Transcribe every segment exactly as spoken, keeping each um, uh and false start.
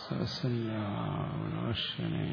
സസന്യാവനാശനേ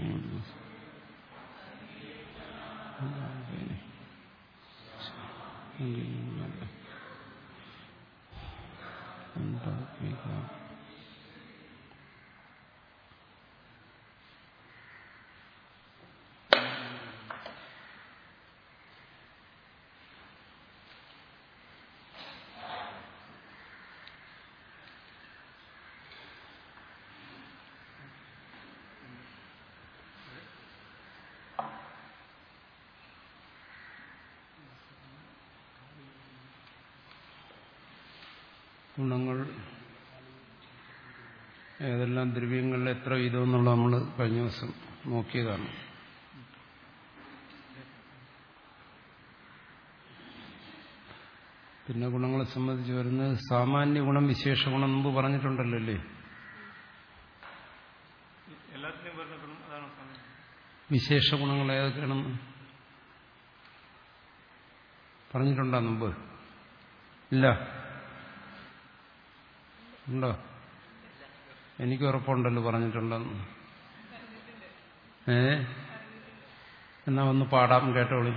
ഗുണങ്ങൾ ഏതെല്ലാം ദ്രവ്യങ്ങളിൽ എത്ര വീതം എന്നുള്ള നമ്മൾ കഴിഞ്ഞ ദിവസം നോക്കിയതാണ്. പിന്നെ ഗുണങ്ങളെ സംബന്ധിച്ച് വരുന്നത് സാമാന്യ ഗുണം വിശേഷ ഗുണം മുമ്പ് പറഞ്ഞിട്ടുണ്ടല്ലോ അല്ലേ? വിശേഷ ഗുണങ്ങൾ ഏതൊക്കെയാണെന്ന് പറഞ്ഞിട്ടുണ്ടോ മുമ്പ്? ഇല്ല, ഉണ്ടോ? എനിക്ക് ഉറപ്പുണ്ടല്ലോ പറഞ്ഞിട്ടുണ്ടെന്ന്. ഏ എന്നാ ഒന്ന് പാടാം, കേട്ടോളി.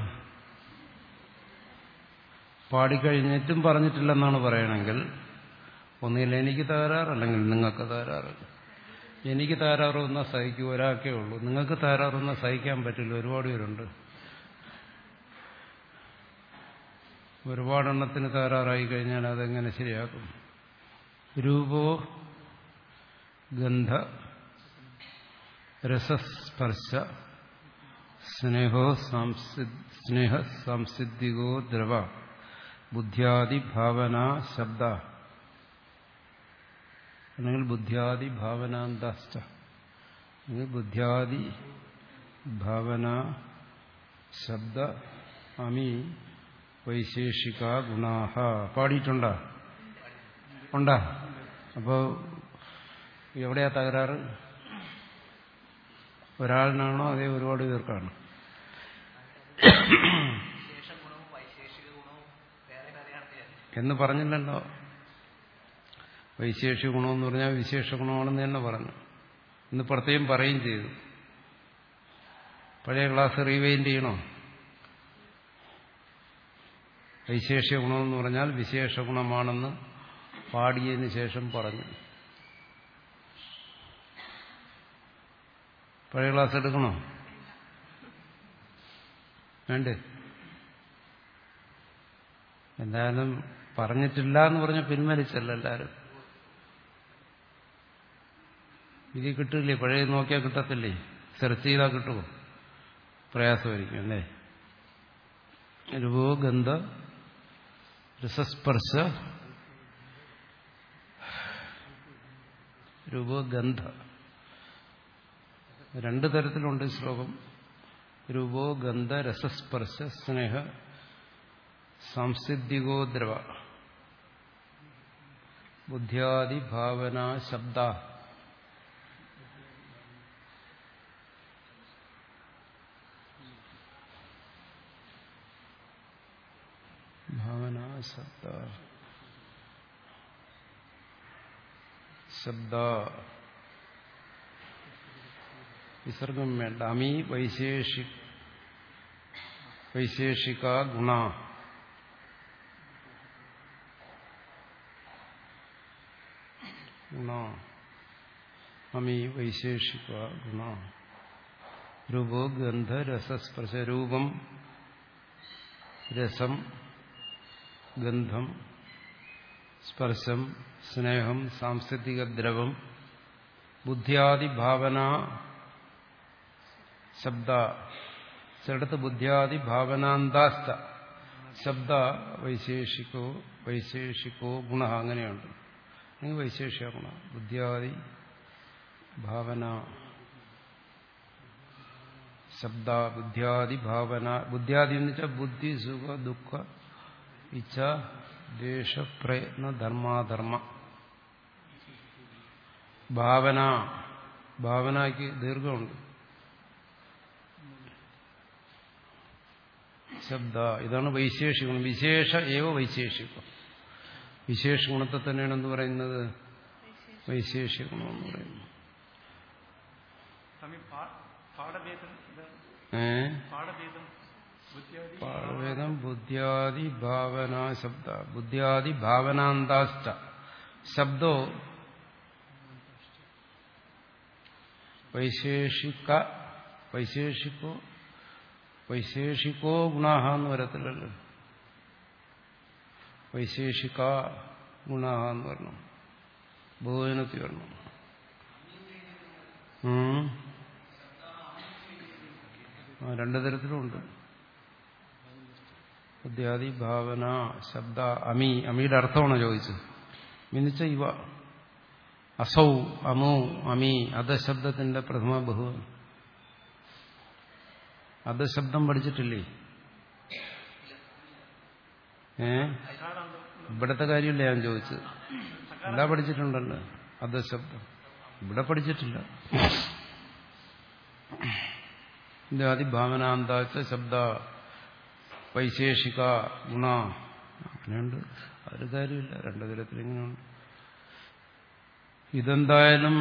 പാടിക്കഴിഞ്ഞിട്ടും പറഞ്ഞിട്ടില്ലെന്നാണ് പറയണമെങ്കിൽ ഒന്നുകിൽ എനിക്ക് തകരാറ്, അല്ലെങ്കിൽ നിങ്ങൾക്ക് തകരാറ്. എനിക്ക് തകരാറ് വന്നാൽ സഹിക്കും, ഒരാൾക്കേ ഉള്ളൂ. നിങ്ങൾക്ക് തകരാറ് വന്നാൽ സഹിക്കാൻ പറ്റില്ല, ഒരുപാട് പേരുണ്ട്. ഒരുപാടെണ്ണത്തിന് തകരാറായി കഴിഞ്ഞാൽ അതെങ്ങനെ ശരിയാക്കും? രൂപോ ഗന്ധ രസസ്പർശ സ്നേഹോ സ്നേഹ സംസിദ്ധികോ ദ്രവ ബുദ്ധ്യാദി ഭാവന ശബ്ദ, അല്ലെങ്കിൽ ബുദ്ധ്യാദി ഭാവനാന്താശ്ച, അല്ലെങ്കിൽ ബുദ്ധ്യാദി ഭാവന ശബ്ദ അമി വൈശേഷിക ഗുണാഹ. പാടിയിട്ടുണ്ടോ? ഉണ്ടാ? അപ്പോ എവിടെയാ തകരാറ്? ഒരാളിനാണോ അതേ ഒരുപാട് പേർക്കാണോ? എന്ന് പറഞ്ഞില്ലല്ലോ. വൈശേഷിക ഗുണമെന്ന് പറഞ്ഞാൽ വിശേഷ ഗുണമാണെന്ന് തന്നെ പറഞ്ഞു. ഇന്ന് പ്രത്യേകം പറയുകയും ചെയ്തു. പഴയ ക്ലാസ് റീവൈൻഡ് ചെയ്യണോ? വൈശേഷിക ഗുണമെന്ന് പറഞ്ഞാൽ വിശേഷ ഗുണമാണെന്ന് പാടിയതിനു ശേഷം പറഞ്ഞു. പഴയ ക്ലാസ് എടുക്കണോ? വേണ്ടേ? എന്തായാലും പറഞ്ഞിട്ടില്ല എന്ന് പറഞ്ഞ പിൻവലിച്ചല്ല എല്ലാരും. ഇത് കിട്ടില്ലേ? പഴയ നോക്കിയാൽ കിട്ടത്തില്ലേ? സെർച്ച് ചെയ്താൽ കിട്ടുമോ? പ്രയാസമായിരിക്കും അല്ലേ? രൂപോ ഗന്ധ രസസ്പർശ രൂപോ ഗന്ധ രണ്ടു തരത്തിലുണ്ട് ശ്ലോകം. രൂപോ ഗന്ധ രസസ്പർശ സ്നേഹ സംസിദ്ധികോ ദ്രവ ബുദ്ധ്യാദി ഭാവന ശബ്ദ. ഭാവന ശബ്ദ ശബ്ദ വിസർഗം വേണ്ട. അമി വൈശേഷി വൈശേഷിക ഗുണ. ഗുണ അമി വൈശേഷിക ഗുണ. രൂപോ ഗന്ധ രസസ്പർശ. രൂപം, രസം, ഗന്ധം, സ്പർശം, സ്നേഹം, സാംസ്കൃതിക ദ്രവം, ബുദ്ധ്യാദി ഭാവന ശബ്ദ. ചിലടത്ത് ബുദ്ധ്യാദി ഭാവനാന്താസ്ത ശബ്ദ വൈശേഷിക്കോ വൈശേഷിക്കോ ഗുണ. അങ്ങനെയുണ്ട്. അല്ലെങ്കിൽ വൈശേഷിക ഗുണ. ബുദ്ധ്യാദി ഭാവന ശബ്ദ ബുദ്ധ്യാദി ഭാവന. ബുദ്ധ്യാദി എന്ന് വെച്ചാൽ ബുദ്ധി, സുഖ, ദുഃഖ, ഇച്ഛ, ദ്വേഷ, പ്രയത്ന, ധർമാധർമ്മ. ഭാവന, ഭാവനയ്ക്ക് ദീർഘമുണ്ട്. ശബ്ദ, ഇതാണ് വൈശേഷികം. വിശേഷ ഏവ വൈശേഷികം. വിശേഷ ഗുണത്തെ തന്നെയാണ് എന്ന് പറയുന്നത് വൈശേഷിക ഗുണമെന്ന് പറയുന്നത്. ഏ പാഠഭേദം ബുദ്ധ്യാദി ഭാവന ശബ്ദ ബുദ്ധ്യാദി ഭാവനാന്താശ്ച ശബ്ദോ വൈശേഷിക വൈശേഷിക്കോ വൈശേഷിക്കോ ഗുണാഹ എന്ന് വരത്തില്ലല്ലോ. വൈശേഷിക ഗുണാഹ എന്ന് പറഞ്ഞു, ബഹുവചനത്തിൽ വരണം. രണ്ടു തരത്തിലുമുണ്ട്. ബുദ്ധ്യാദി ഭാവന ശബ്ദ അമി. അമിയുടെ അർത്ഥമാണോ ചോദിച്ചത്? മിനിച്ച ഇവ അസൗ അമോ അമി അധശബ്ദത്തിന്റെ പ്രഥമ ബഹുവചനം. അധശബ്ദം പഠിച്ചിട്ടില്ലേ? ഏ ഇവിടത്തെ കാര്യമല്ല ഞാൻ ചോദിച്ചത്. എല്ലാ പഠിച്ചിട്ടുണ്ടല്ലോ അധശബ്ദം. ഇവിടെ പഠിച്ചിട്ടില്ല. ബുദ്ധ്യാദി ഭാവനാന്താച്ച ശബ്ദ വൈശേഷിക ഗുണ അങ്ങനെയുണ്ട്. അതൊരു കാര്യമില്ല. രണ്ടു തരത്തിൽ ഇങ്ങനെയുണ്ട്. ഇതെന്തായാലും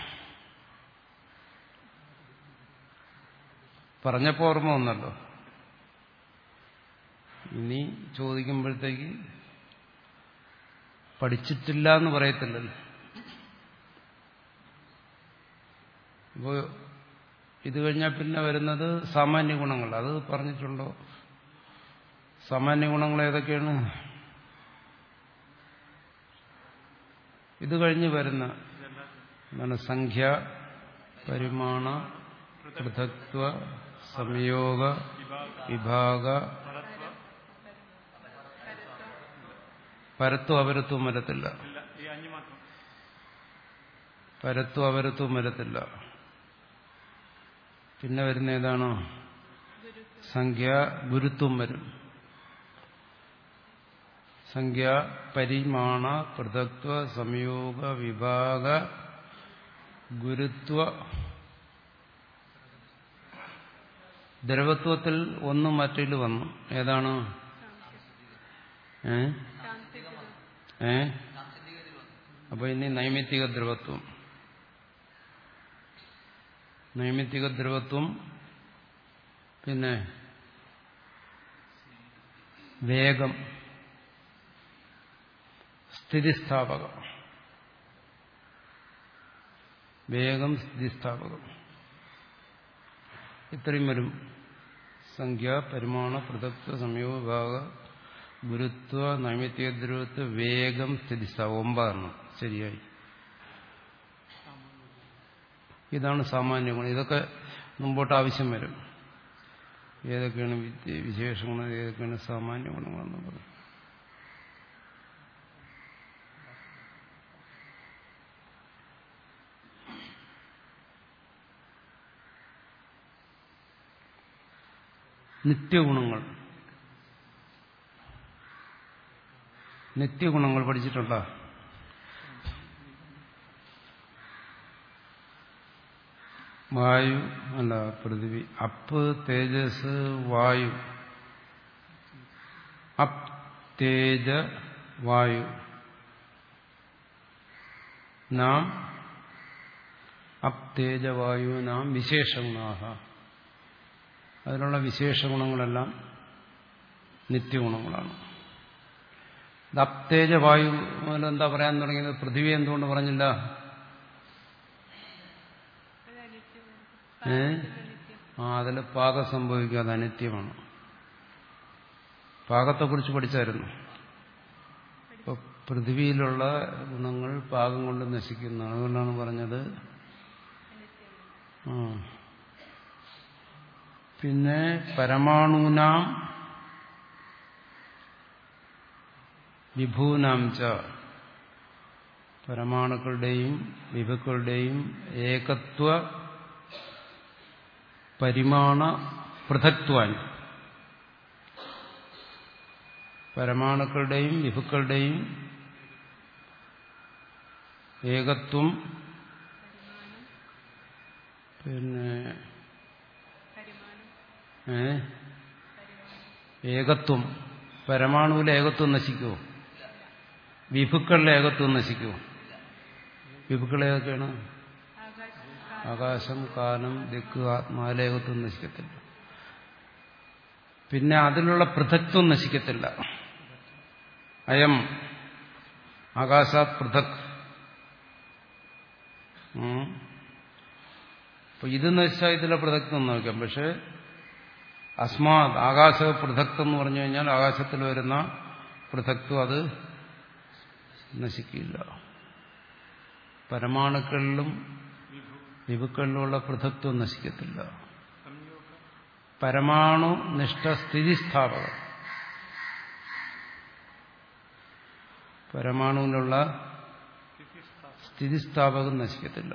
പറഞ്ഞപ്പോ ഓർമ്മ വന്നല്ലോ. ഇനി ചോദിക്കുമ്പോഴത്തേക്ക് പഠിച്ചിട്ടില്ല എന്ന് പറയത്തില്ലല്ലോ. അപ്പോ ഇത് കഴിഞ്ഞാൽ പിന്നെ വരുന്നത് സാമാന്യ ഗുണങ്ങൾ. അത് പറഞ്ഞിട്ടുണ്ടോ? സാമാന്യ ഗുണങ്ങൾ ഏതൊക്കെയാണ്? ഇത് കഴിഞ്ഞ് വരുന്ന എന്താണ്? സംഖ്യ, പരിമാണ, പൃഥക്ത്വ, സംയോഗ, വിഭാഗ, പരത്വം അപരത്വം വരത്തില്ല. പരത്വം അപരത്വം വരത്തില്ല. പിന്നെ വരുന്ന ഏതാണോ? സംഖ്യ, ഗുരുത്വം വരും. സംഖ്യ, പരിമാണ, പൃഥക്ത്വ, സംയോഗ, വിഭാഗ, ഗുരുത്വ. ദ്രവത്വത്തിൽ ഒന്ന് മറ്റിൽ വന്നു. ഏതാണ്? ഏ ഏ അപ്പൊ ഇനി നൈമിത്തിക ദ്രവത്വം. നൈമിത്തിക ദ്രവത്വം. പിന്നെ വേഗം, സ്ഥിതിസ്ഥാപകം. വേഗം, സ്ഥിതിസ്ഥാപകം. ഇത്രയും വരും. സംഖ്യ, പരിമാണ, പൃഥക്ത്വ, സംയോഗ, വിഭാഗ, ഗുരുത്വ, നൈമിത്തിക ദ്രവത്വ, വേഗം, സ്ഥിതിസ്ഥാപകം. ഒമ്പതെണ്ണം ശരിയായി. ഇതാണ് സാമാന്യ ഗുണം. ഇതൊക്കെ മുമ്പോട്ട് ആവശ്യം വരും. ഏതൊക്കെയാണ് വിശേഷ ഗുണം, ഏതൊക്കെയാണ് സാമാന്യ ഗുണങ്ങളെന്ന് പറയും. നിത്യഗുണങ്ങൾ. നിത്യഗുണങ്ങൾ പഠിച്ചിട്ടുണ്ടോ? വായു അല്ല പൃഥിവി. അപ്പ്, തേജസ്, വായു. അപ്, തേജ, വായു. നാം അപ്, തേജ, വായു നാം വിശേഷഗുണാഹ. അതിനുള്ള വിശേഷ ഗുണങ്ങളെല്ലാം നിത്യഗുണങ്ങളാണ്. അപ്തേജ വായു എന്താ പറയാൻ തുടങ്ങിയത്? പൃഥ്വി എന്തുകൊണ്ട് പറഞ്ഞില്ല? ഏ ആ അതിൽ പാകം സംഭവിക്കുക, അത് അനിത്യമാണ്. പാകത്തെക്കുറിച്ച് പഠിച്ചായിരുന്നു. ഇപ്പൊ പൃഥ്വിയിലുള്ള ഗുണങ്ങൾ പാകം കൊണ്ട് നശിക്കുന്നു. അതുകൊണ്ടാണ് പറഞ്ഞത്. ആ പിന്നെ പരമാണൂനാം വിഭൂനാം ച. പരമാണുക്കളുടെയും വിഭുക്കളുടെയും ഏകത്വ പരിമാണ പൃഥക്ത്വാൻ. പരമാണുക്കളുടെയും വിഭുക്കളുടെയും ഏകത്വം, പിന്നെ ഏ ഏകത്വം. പരമാണുവിലെ ഏകത്വം നശിക്കുമോ? വിഭുക്കളുടെ ഏകത്വം നശിക്കുമോ? വിഭുക്കൾ ഏതൊക്കെയാണ്? ആകാശം, കാലം, ദിക്ക്, ആത്മാലേകത്വം നശിക്കത്തില്ല. പിന്നെ അതിലുള്ള പൃഥക്ത്വം നശിക്കത്തില്ല. അയം ആകാശാത് പൃഥക്. അപ്പൊ ഇത് നശിച്ചാൽ ഇതിലെ പൃഥക്ത്വം നോക്കാം. പക്ഷെ അസ്മാത് ആകാശ പൃഥക്ത്വം എന്ന് പറഞ്ഞു കഴിഞ്ഞാൽ ആകാശത്തിൽ വരുന്ന പൃഥക്ത്വം അത് നശിക്കില്ല. പരമാണുക്കളിലും വിഭുക്കളിലുമുള്ള പൃഥക്ത്വം നശിക്കത്തില്ല. പരമാണു നിഷ്ഠ സ്ഥിതിസ്ഥാപകം. പരമാണുവിലുള്ള സ്ഥിതിസ്ഥാപകം നശിക്കത്തില്ല.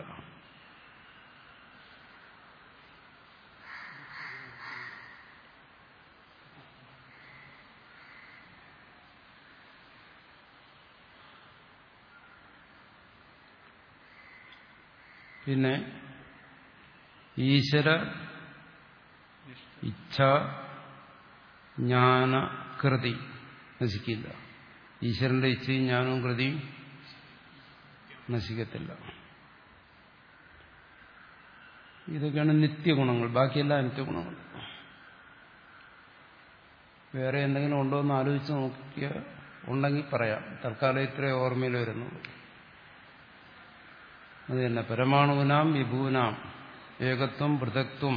പിന്നെ ഈശ്വര ഇച്ഛ ജ്ഞാന കൃതി നശിക്കില്ല. ഈശ്വരന്റെ ഇച്ഛയും ജ്ഞാനവും കൃതിയും നശിക്കത്തില്ല. ഇതൊക്കെയാണ് നിത്യഗുണങ്ങൾ. ബാക്കിയെല്ലാം നിത്യഗുണങ്ങൾ. വേറെ എന്തെങ്കിലും ഉണ്ടോ എന്ന് ആലോചിച്ച് നോക്കിയ ഉണ്ടെങ്കിൽ പറയാം. തൽക്കാലം ഇത്രേ ഓർമ്മയിൽ വരുന്നുള്ളൂ. അത് തന്നെ പരമാണുവിനാം വിഭൂനാം ഏകത്വം പൃഥക്ത്വം.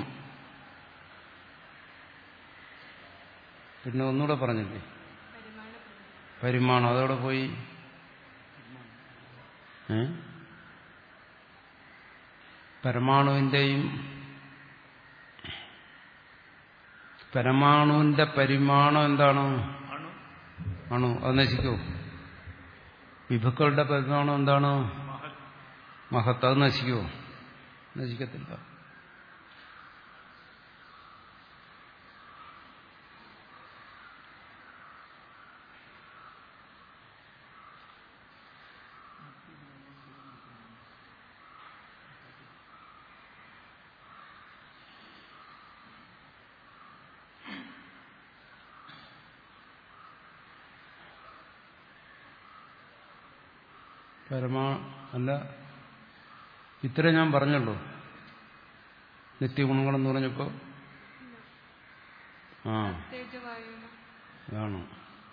പിന്നെ ഒന്നുകൂടെ പറഞ്ഞില്ലേ പരിമാണം. അതോടെ പോയി. ഏ പരമാണുവിന്റെയും പരമാണുവിന്റെ പരിമാണം എന്താണ്? അണു. അത് നശിക്കൂ. വിഭുക്കളുടെ പരിമാണം എന്താണ്? മഹത്ത്. അത് നശിക്കുമോ? നശിക്കത്തില്ല. പരമാ അല്ല ഇത്ര ഞാൻ പറഞ്ഞല്ലോ. നിത്യഗുണങ്ങളെന്ന് പറഞ്ഞപ്പോ ആ അതാണ്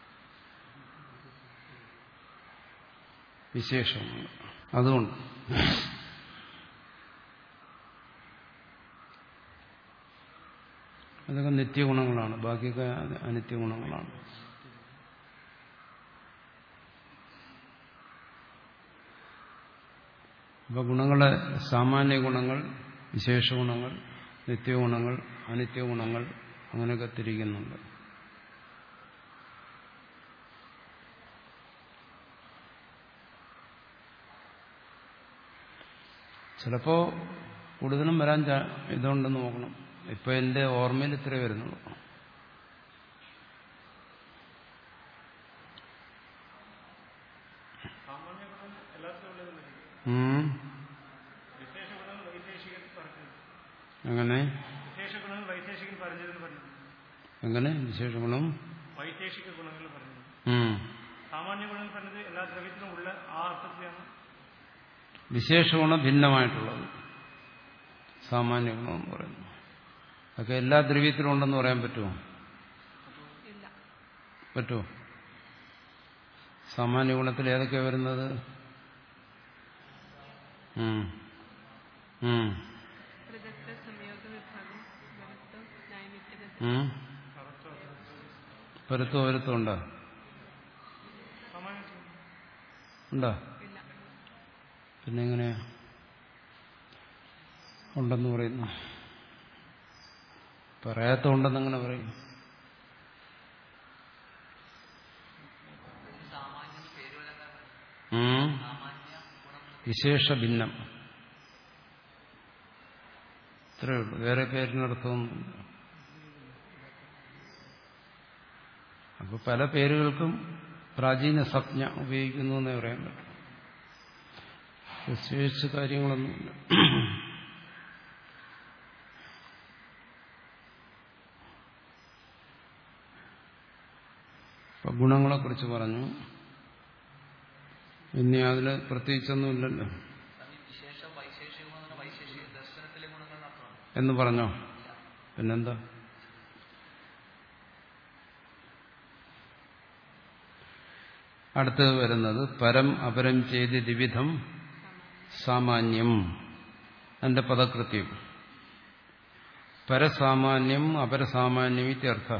വിശേഷം. അതുകൊണ്ട് അതൊക്കെ നിത്യഗുണങ്ങളാണ്. ബാക്കിയൊക്കെ അനിത്യഗുണങ്ങളാണ്. അപ്പൊ ഗുണങ്ങളെ സാമാന്യ ഗുണങ്ങൾ, വിശേഷ ഗുണങ്ങൾ, നിത്യഗുണങ്ങൾ, അനിത്യഗുണങ്ങൾ അങ്ങനെയൊക്കെ തിരിക്കുന്നുണ്ട്. ചിലപ്പോ കൂടുതലും വരാൻ ഇതുണ്ടെന്ന് നോക്കണം. ഇപ്പൊ എന്റെ ഓർമ്മയിൽ ഇത്രേ വരുന്നുള്ളൂ. അങ്ങനെ എങ്ങനെ വിശേഷ ഗുണം വൈശേഷിക ഗുണങ്ങൾ പറഞ്ഞു. സാമാന്യ ഗുണങ്ങൾ പറഞ്ഞത് എല്ലാ ദ്രവ്യത്തിലും ഉള്ള ആ അർത്ഥത്തെയാണ്. വിശേഷ ഗുണം ഭിന്നമായിട്ടുള്ളത് സാമാന്യ ഗുണം എന്ന് പറയുന്നു. അതൊക്കെ എല്ലാ ദ്രവ്യത്തിലും ഉണ്ടെന്ന് പറയാൻ പറ്റുമോ? പറ്റുമോ? സാമാന്യ ഗുണത്തിൽ ഏതൊക്കെയാണ് വരുന്നത്? പരുത്തോ വരുത്തോ ഉണ്ടോ? ഉണ്ടോ? പിന്നെ എങ്ങനെയാ ഉണ്ടെന്ന് പറയുന്നു? പറയാത്ത ഉണ്ടെന്ന് എങ്ങനെ പറയും? വിശേഷ ഭിന്നം ഇത്രയേ ഉള്ളൂ. വേറെ പേരിനർത്ഥമൊന്നുമില്ല. അപ്പൊ പല പേരുകൾക്കും പ്രാചീന സംജ്ഞ ഉപയോഗിക്കുന്നു എന്നേ പറയാൻ പറ്റും. വിശേഷിച്ച കാര്യങ്ങളൊന്നുമില്ല. അപ്പൊ ഗുണങ്ങളെക്കുറിച്ച് പറഞ്ഞു. ഇനി അതിൽ പ്രത്യേകിച്ചൊന്നുമില്ലല്ലോ. എന്ന് പറഞ്ഞോ? പിന്നെന്താ? അടുത്തത് വരുന്നത് പരം അപരം ചെയ്ത് ദ്വിവിധം സാമാന്യം. എന്റെ പദകൃത്യം പരസാമാന്യം അപരസാമാന്യം ഇത്യർത്ഥ.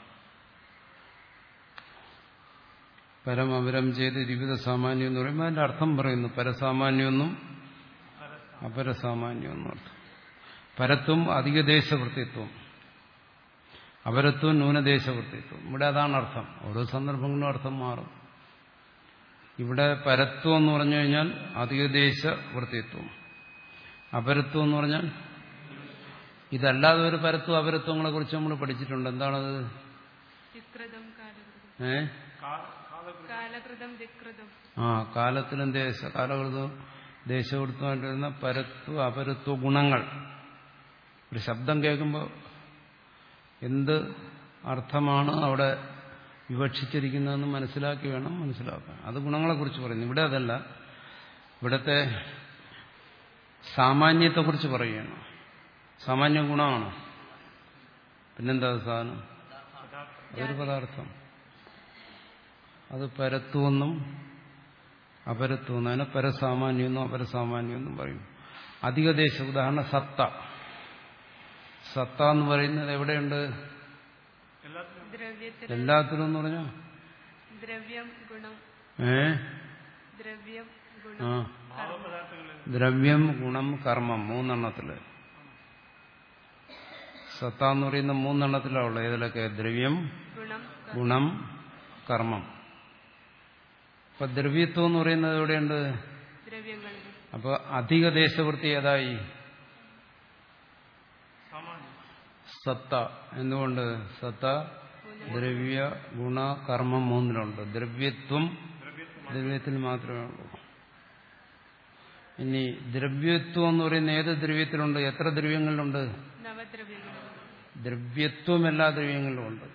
പരം അപരം ചെയ്ത് ദ്വിവിധ സാമാന്യം എന്ന് പറയുമ്പോൾ അതിന്റെ അർത്ഥം പറയുന്നു. പരസാമാന്യമെന്നും അപരസാമാന്യമെന്നും അർത്ഥം. പരത്വം അധികദേശവൃത്തിത്വം, അപരത്വം ന്യൂനദേശവൃത്തിത്വം. ഇവിടെ അതാണ് അർത്ഥം. ഓരോ സന്ദർഭങ്ങളിലും അർത്ഥം മാറും. ഇവിടെ പരത്വം എന്ന് പറഞ്ഞു കഴിഞ്ഞാൽ അധികദേശവൃത്തിത്വം, അപരത്വം എന്ന് പറഞ്ഞാൽ ഇതല്ലാതെ ഒരു പരത്വം അപരത്വങ്ങളെ കുറിച്ച് നമ്മൾ പഠിച്ചിട്ടുണ്ട്. എന്താണത്? ഏ ആ കാലത്തിലും ദേശ കാലകൃതവും ദേശവൃത്തമായിട്ട് വരുന്ന പരത്വ അപരത്വ ഗുണങ്ങൾ. ഒരു ശബ്ദം കേൾക്കുമ്പോൾ എന്ത് അർത്ഥമാണ് അവിടെ വിവക്ഷിച്ചിരിക്കുന്നതെന്ന് മനസ്സിലാക്കി വേണം മനസ്സിലാക്കാൻ. അത് ഗുണങ്ങളെക്കുറിച്ച് പറയുന്നു. ഇവിടെ അതല്ല. ഇവിടുത്തെ സാമാന്യത്തെക്കുറിച്ച് പറയുകയാണ്. സാമാന്യ ഗുണമാണ്. പിന്നെന്താ സാധനം? അതൊരു പദാർത്ഥം. അത് പരത്വമെന്നും അപരത്വമെന്നും അതിനെ പരസാമാന്യമെന്നും അപരസാമാന്യമെന്നും പറയും. അധികദേശ ഉദാഹരണം സത്ത. സത്ത എന്ന് പറയുന്നത് എവിടെയുണ്ട്? എല്ലാത്തിലും എന്ന് പറഞ്ഞോ? ഏ ആ ദ്രവ്യം ഗുണം കർമ്മം മൂന്നെണ്ണത്തില്. സത്ത എന്ന് പറയുന്ന മൂന്നെണ്ണത്തിലാവുള്ളൂ. ഏതിലൊക്കെ? ദ്രവ്യം ഗുണം കർമ്മം. അപ്പൊ ദ്രവ്യത്വം എന്ന് പറയുന്നത് എവിടെയുണ്ട്? അപ്പൊ അധിക ദേശവൃത്തി ഏതായി? സത്ത. എന്തുകൊണ്ട്? സത്ത ദ്രവ്യ ഗുണ കർമ്മം മൂന്നിലുണ്ട്. ദ്രവ്യത്വം ദ്രവ്യത്തിൽ മാത്രമേ ഉള്ളൂ. ഇനി ദ്രവ്യത്വം എന്ന് പറയുന്ന ഏത് ദ്രവ്യത്തിലുണ്ട്? എത്ര ദ്രവ്യങ്ങളിലുണ്ട്? ദ്രവ്യത്വം എല്ലാ ദ്രവ്യങ്ങളിലും ഉണ്ട്.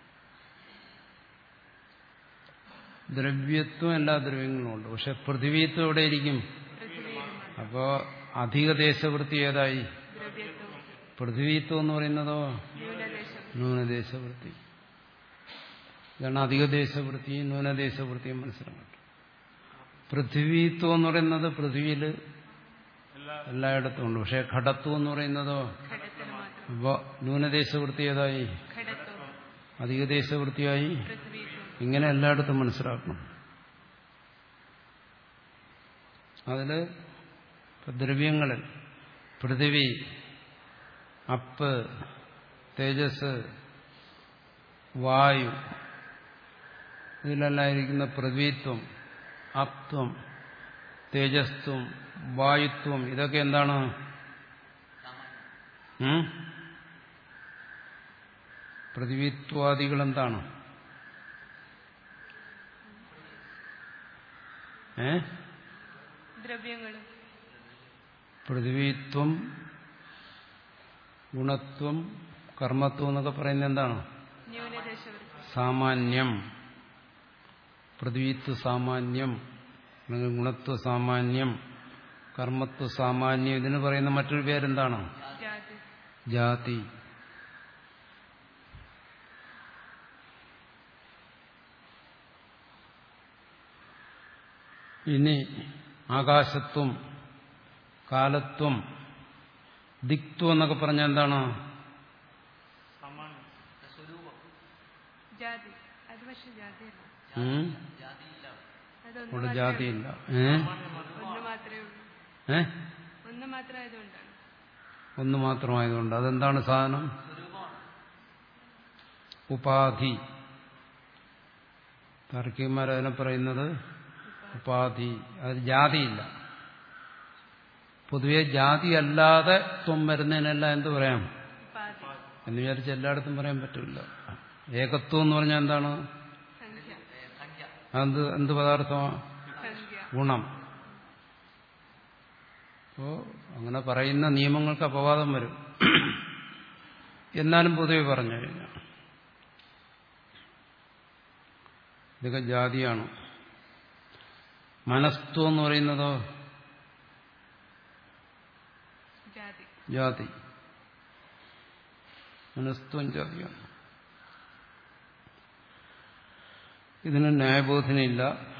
ദ്രവ്യത്വം എല്ലാ ദ്രവ്യങ്ങളിലും ഉണ്ട്. പക്ഷെ പൃഥ്വിത്വം എവിടെയിരിക്കും? അപ്പോ അധിക ദേശവൃത്തി ഏതായി? പൃഥ്വിത്വം എന്ന് പറയുന്നതോ ന്യൂനദേശവൃത്തി. ഇതാണ് അധികദേശവൃത്തിയും ന്യൂനദേശവൃത്തിയും മനസ്സിലാക്കണം. പൃഥ്വിത്വം എന്ന് പറയുന്നത് പൃഥ്വിയിൽ എല്ലായിടത്തും ഉണ്ട്. പക്ഷെ ഘടത്വം എന്ന് പറയുന്നതോ അപ്പോൾ ന്യൂനദേശവൃത്തി ഏതായി? അധികദേശവൃത്തിയായി. ഇങ്ങനെ എല്ലായിടത്തും മനസ്സിലാക്കണം. അതില് ദ്രവ്യങ്ങളിൽ പൃഥിവി, അപ്പ്, തേജസ്, വായു, ഇതിലെല്ലാം ഇരിക്കുന്ന പൃഥ്വിത്വം, അപ്ത്വം, തേജസ്ത്വം, വായുത്വം, ഇതൊക്കെ എന്താണ്? പൃഥ്വിത്വാദികൾ എന്താണ്? ഏ പൃഥ്വിത്വം ഗുണത്വം കർമ്മത്വം എന്നൊക്കെ പറയുന്നത് എന്താണ്? സാമാന്യം. പൃഥ്വിത്വ സാമാന്യം അല്ലെങ്കിൽ ഗുണത്വ സാമാന്യം, കർമ്മത്വ സാമാന്യം. ഇതിന് പറയുന്ന മറ്റൊരു പേരെന്താണ്? ജാതി. ഇനി ആകാശത്വം, കാലത്വം, ദിക്ത്വം എന്നൊക്കെ പറഞ്ഞാൽ എന്താണ്? ഇവിടെ ജാതിയില്ല. ഏ ഒന്ന് മാത്രമായതുകൊണ്ട്. അതെന്താണ് സാധനം? ഉപാധി. താർക്കികന്മാരതിനെ പറയുന്നത് ഉപാധി. അത് ജാതിയില്ല. പൊതുവെ ജാതി അല്ലാതെ ത്വം വരുന്നതിനെല്ലാം എന്ത് പറയാം എന്ന് വിചാരിച്ച് എല്ലായിടത്തും പറയാൻ പറ്റില്ല. ഏകത്വം എന്ന് പറഞ്ഞാൽ എന്താണ്? അത് എന്ത് പദാർത്ഥമാണ്? ഗുണം. അപ്പോ അങ്ങനെ പറയുന്ന നിയമങ്ങൾക്ക് അപവാദം വരും. എന്നാലും പൊതുവെ പറഞ്ഞു കഴിഞ്ഞാൽ ഇതൊക്കെ ജാതിയാണ്. മനസ്ത്വം എന്ന് പറയുന്നതോ ജാതി. മനസ്ത്വം ജാതിയാണ്. ഇതിന് ന്യായബോധനയില്ല.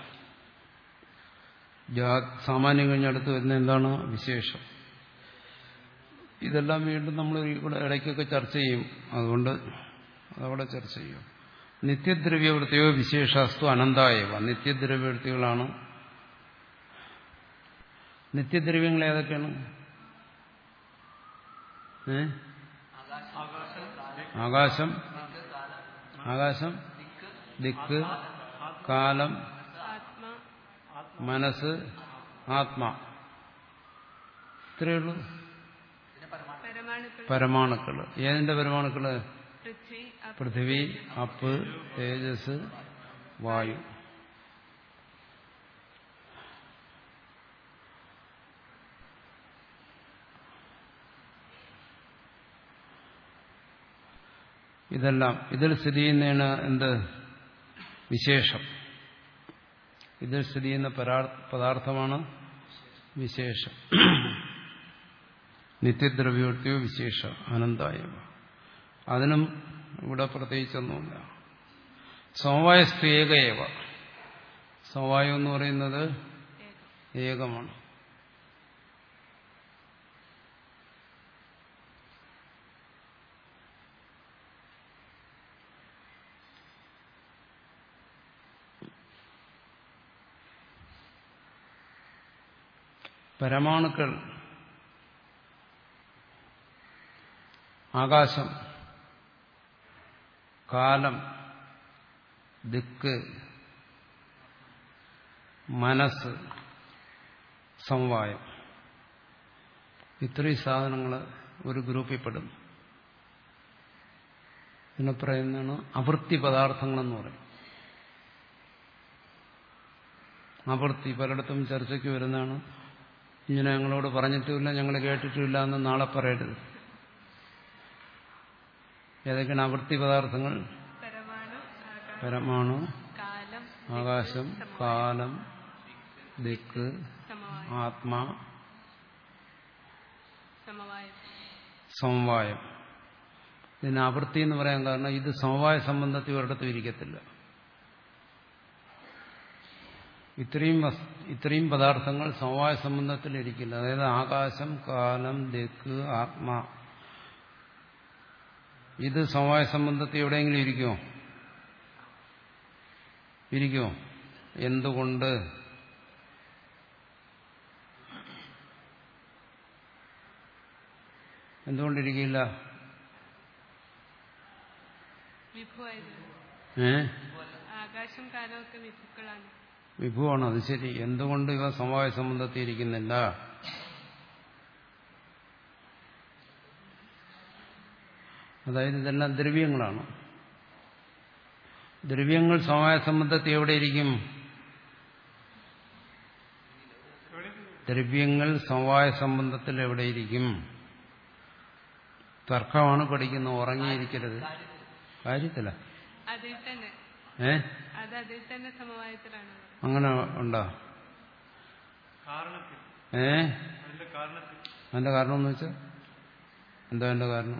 സാമാന്യം കഴിഞ്ഞടുത്ത് വരുന്ന എന്താണ് വിശേഷം. ഇതെല്ലാം വീണ്ടും നമ്മൾ ഇവിടെ ഇടയ്ക്കൊക്കെ ചർച്ച ചെയ്യും. അതുകൊണ്ട് അതവിടെ ചർച്ച ചെയ്യും. നിത്യദ്രവ്യവൃത്തിയോ വിശേഷാസ്തു അനന്തായവ. നിത്യദ്രവ്യവൃത്തികളാണ്. നിത്യദ്രവ്യങ്ങൾ ഏതൊക്കെയാണ്? ഏ ആകാശം, ആകാശം, ദിക്ക്, കാലം, മനസ്സ്, ആത്മാ. ഇത്രയേ ഉള്ളൂ. പരമാണുക്കള്. ഏതിന്റെ പരമാണുക്കള്? പൃഥ്വി, അപ്പ്, തേജസ്, വായു. ഇതെല്ലാം ഇതിൽ സ്ഥിതി ചെയ്യുന്നതാണ് എന്ത്? വിശേഷം. ഇതിൽ സ്ഥിതി ചെയ്യുന്ന പദാർത്ഥമാണ് വിശേഷം. നിത്യദ്രവ്യോക്തിയോ വിശേഷ അനന്തായവ. അതിനും ഇവിടെ പ്രത്യേകിച്ചൊന്നുമില്ല. സമവായസ്തു ഏകയേവ. സമവായം എന്ന് പറയുന്നത് ഏകമാണ്. പരമാണുക്കൾ ആകാശം, കാലം, ദിക്ക്, മനസ്സ്, സമവായം. ഇത്രയും സാധനങ്ങൾ ഒരു ഗ്രൂപ്പിൽപ്പെടും. ഇതിനെ പറയുന്നതാണ് അവൃത്തി പദാർത്ഥങ്ങളെന്ന് പറയും. അവൃത്തി പലയിടത്തും ചർച്ചയ്ക്ക് വരുന്നതാണ്. ഇങ്ങനെ ഞങ്ങളോട് പറഞ്ഞിട്ടുമില്ല, ഞങ്ങൾ കേട്ടിട്ടുമില്ല എന്ന് നാളെ പറയരുത്. ഏതൊക്കെയാണ് അവൃത്തി പദാർത്ഥങ്ങൾ? പരമാണു, ആകാശം, കാലം, ദിക്ക്, ആത്മാ, സമവായം. ഇതിന് അവൃത്തി എന്ന് പറയാൻ കാരണം ഇത് സമവായ സംബന്ധത്തിൽ ഒരിടത്തും ഇരിക്കത്തില്ല. ഇത്രയും ഇത്രയും പദാർത്ഥങ്ങൾ സമവായ സംബന്ധത്തിൽ ഇരിക്കില്ല. അതായത് ആകാശം, കാലം, ദിക്ക്, ആത്മാ, ഇത് സമവായ സംബന്ധത്തിൽ എവിടെയെങ്കിലും ഇരിക്കുമോ? ഇരിക്കുമോ? എന്തുകൊണ്ട്? എന്തുകൊണ്ടിരിക്കില്ല? ഏ ആകാശം കാലമൊക്കെ വിഭുക്കളാണ്. വിഭുവാണ്. അത് ശരി. എന്തുകൊണ്ട് ഇവ സമവായ സംബന്ധത്തിൽ ഇരിക്കുന്നില്ല? അതായത് ഇതെല്ലാം ദ്രവ്യങ്ങളാണ്. ദ്രവ്യങ്ങൾ സമവായ സംബന്ധത്തിൽ എവിടെയിരിക്കും? ദ്രവ്യങ്ങൾ സമവായ സംബന്ധത്തിൽ എവിടെയിരിക്കും? തർക്കമാണ് പഠിക്കുന്നത്. ഉറങ്ങിയിരിക്കരുത്. കാര്യത്തില ഏ അങ്ങനെ ഉണ്ടോ? ഏ അതിന്റെ കാരണം എന്ന് വെച്ചാൽ എന്താ? അതിന്റെ കാരണം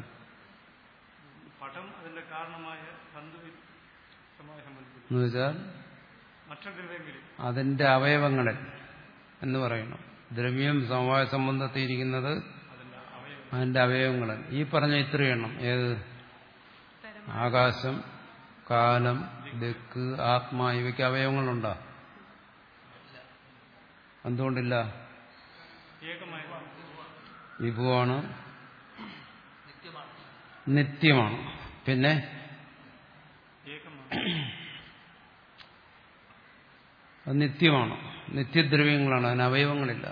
എന്ന് വെച്ചാൽ അതിന്റെ അവയവങ്ങളിൽ എന്ന് പറയണം. ദ്രവ്യം സമവായ സംബന്ധത്തിൽ ഇരിക്കുന്നത് അതിന്റെ അവയവങ്ങളിൽ. ഈ പറഞ്ഞ ഇത്രയും എണ്ണം. ഏത്? ആകാശം, കാലം, ദിക്ക്, ആത്മാ, ഇവയ്ക്ക് അവയവങ്ങളുണ്ടോ? എന്തുകൊണ്ടില്ല? വിഭുവാണ്, നിത്യമാണ്. പിന്നെ അത് നിത്യമാണ്. നിത്യദ്രവ്യങ്ങളാണ്. അതിന് അവയവങ്ങളില്ല.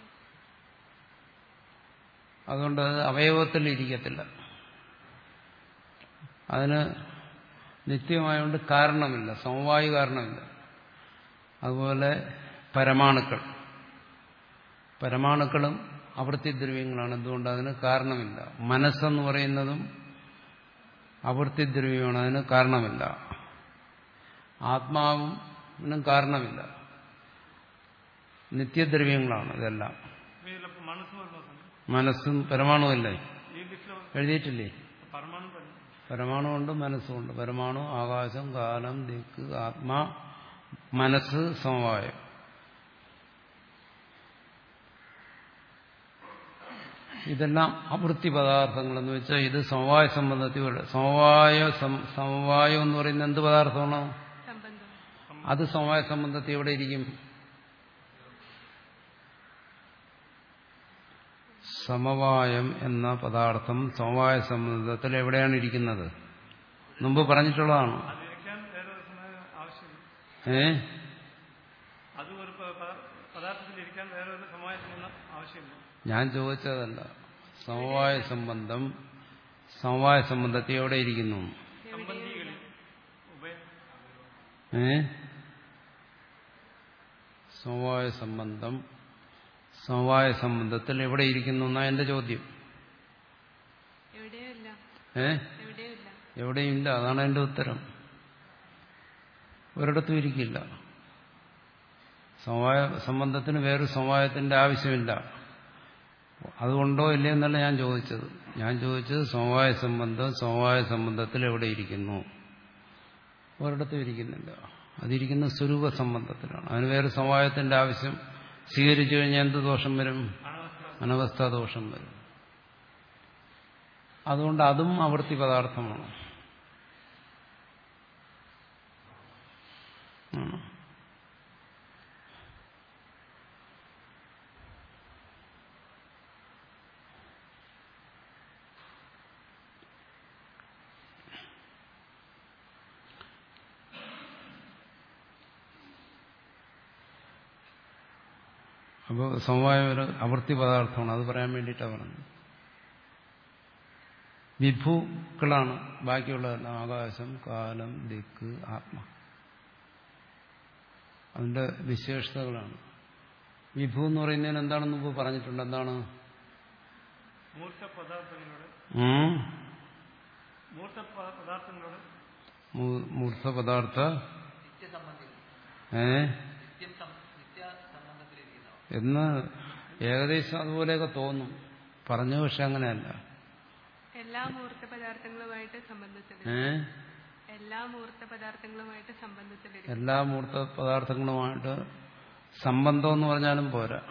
അതുകൊണ്ട് അത് അവയവത്തിൽ ഇരിക്കത്തില്ല. അതിന് നിത്യമായതുകൊണ്ട് കാരണമില്ല, സമവായ കാരണമില്ല. അതുപോലെ പരമാണുക്കൾ പരമാണുക്കളും അവൃത്തിദ്രവ്യങ്ങളാണ്. എന്തുകൊണ്ട്? അതിന് കാരണമില്ല. മനസ്സെന്ന് പറയുന്നതും അവൃത്തിദ്രവ്യമാണ്. അതിന് കാരണമില്ല. ആത്മാവിനും കാരണമില്ല. നിത്യദ്രവ്യങ്ങളാണ് ഇതെല്ലാം. മനസ്സും പരമാണുവല്ലേ? എഴുതിയിട്ടില്ലേ? പരമാണുണ്ട്, മനസ്സുണ്ട്. പരമാണു, ആകാശം, കാലം, ദിക്ക്, ആത്മാ, മനസ്സ്, സമവായം. ഇതെല്ലാം അവൃത്തി പദാർത്ഥങ്ങൾ എന്ന് വെച്ചാൽ ഇത് സമവായ സംബന്ധത്തിൽ സമവായ സമവായം എന്ന് പറയുന്നത് എന്ത് പദാർത്ഥമാണ്? അത് സമവായ സംബന്ധത്തിൽ എവിടെ ഇരിക്കും? സമവായം എന്ന പദാർത്ഥം സമവായ സംബന്ധത്തിൽ എവിടെയാണ് ഇരിക്കുന്നത്? മുമ്പ് പറഞ്ഞിട്ടുള്ളതാണ്. ഏ ഞാൻ ചോദിച്ചതല്ല. സമവായ സംബന്ധം സമവായ സംബന്ധത്തിൽ എവിടെ ഇരിക്കുന്നു? ഏ സമവായ സംബന്ധം സമവായ സംബന്ധത്തിൽ എവിടെ ഇരിക്കുന്നു എന്നാ എന്റെ ചോദ്യം. ഏ എവിടെയില്ല. അതാണ് എന്റെ ഉത്തരം. ഒരിടത്തും ഇരിക്കില്ല. സമവായ സംബന്ധത്തിന് വേറൊരു സമവായത്തിന്റെ ആവശ്യമില്ല. അതുകൊണ്ടോ ഇല്ലേ എന്നല്ല ഞാൻ ചോദിച്ചത്. ഞാൻ ചോദിച്ചത് സമവായ സംബന്ധം സമവായ സംബന്ധത്തിൽ എവിടെ ഇരിക്കുന്നു? ഒരിടത്തും ഇരിക്കുന്നില്ല. അതിരിക്കുന്ന സ്വരൂപ സംബന്ധത്തിലാണ്. അതിന് വേറെ സമവായത്തിന്റെ ആവശ്യം സ്വീകരിച്ചു കഴിഞ്ഞാൽ എന്ത് ദോഷം വരും? അനവസ്ഥാ ദോഷം വരും. അതുകൊണ്ട് അതും ആവൃത്തി പദാർത്ഥമാണ്. അപ്പോൾ സമവായം ഒരു ആവൃത്തി പദാർത്ഥമാണ്. അത് പറയാൻ വേണ്ടിയിട്ടാണ് പറഞ്ഞത്. വിഭുക്കളാണ് ബാക്കിയുള്ളതെല്ലാം. ആകാശം, കാലം, ദിക്ക്, ആത്മ. അതിന്റെ വിശേഷതകളാണ്. വിഭു എന്ന് പറയുന്നതിന് എന്താണെന്ന് മുമ്പ് പറഞ്ഞിട്ടുണ്ട്. എന്താണ്? മൂർത്ത പദാർത്ഥ ഏ എന്ന് ഏകദേശം അതുപോലെയൊക്കെ തോന്നും പറഞ്ഞു. പക്ഷെ അങ്ങനെയല്ല. എല്ലാ മൂർത്ത പദാർത്ഥങ്ങളുമായിട്ട് സംബന്ധത്തിൽ എല്ലാ മൂർത്ത പദാർത്ഥങ്ങളുമായിട്ട് സംബന്ധത്തിൽ എല്ലാ മൂർത്ത പദാർത്ഥങ്ങളുമായിട്ട് സംബന്ധം എന്ന് പറഞ്ഞാലും പോരാ.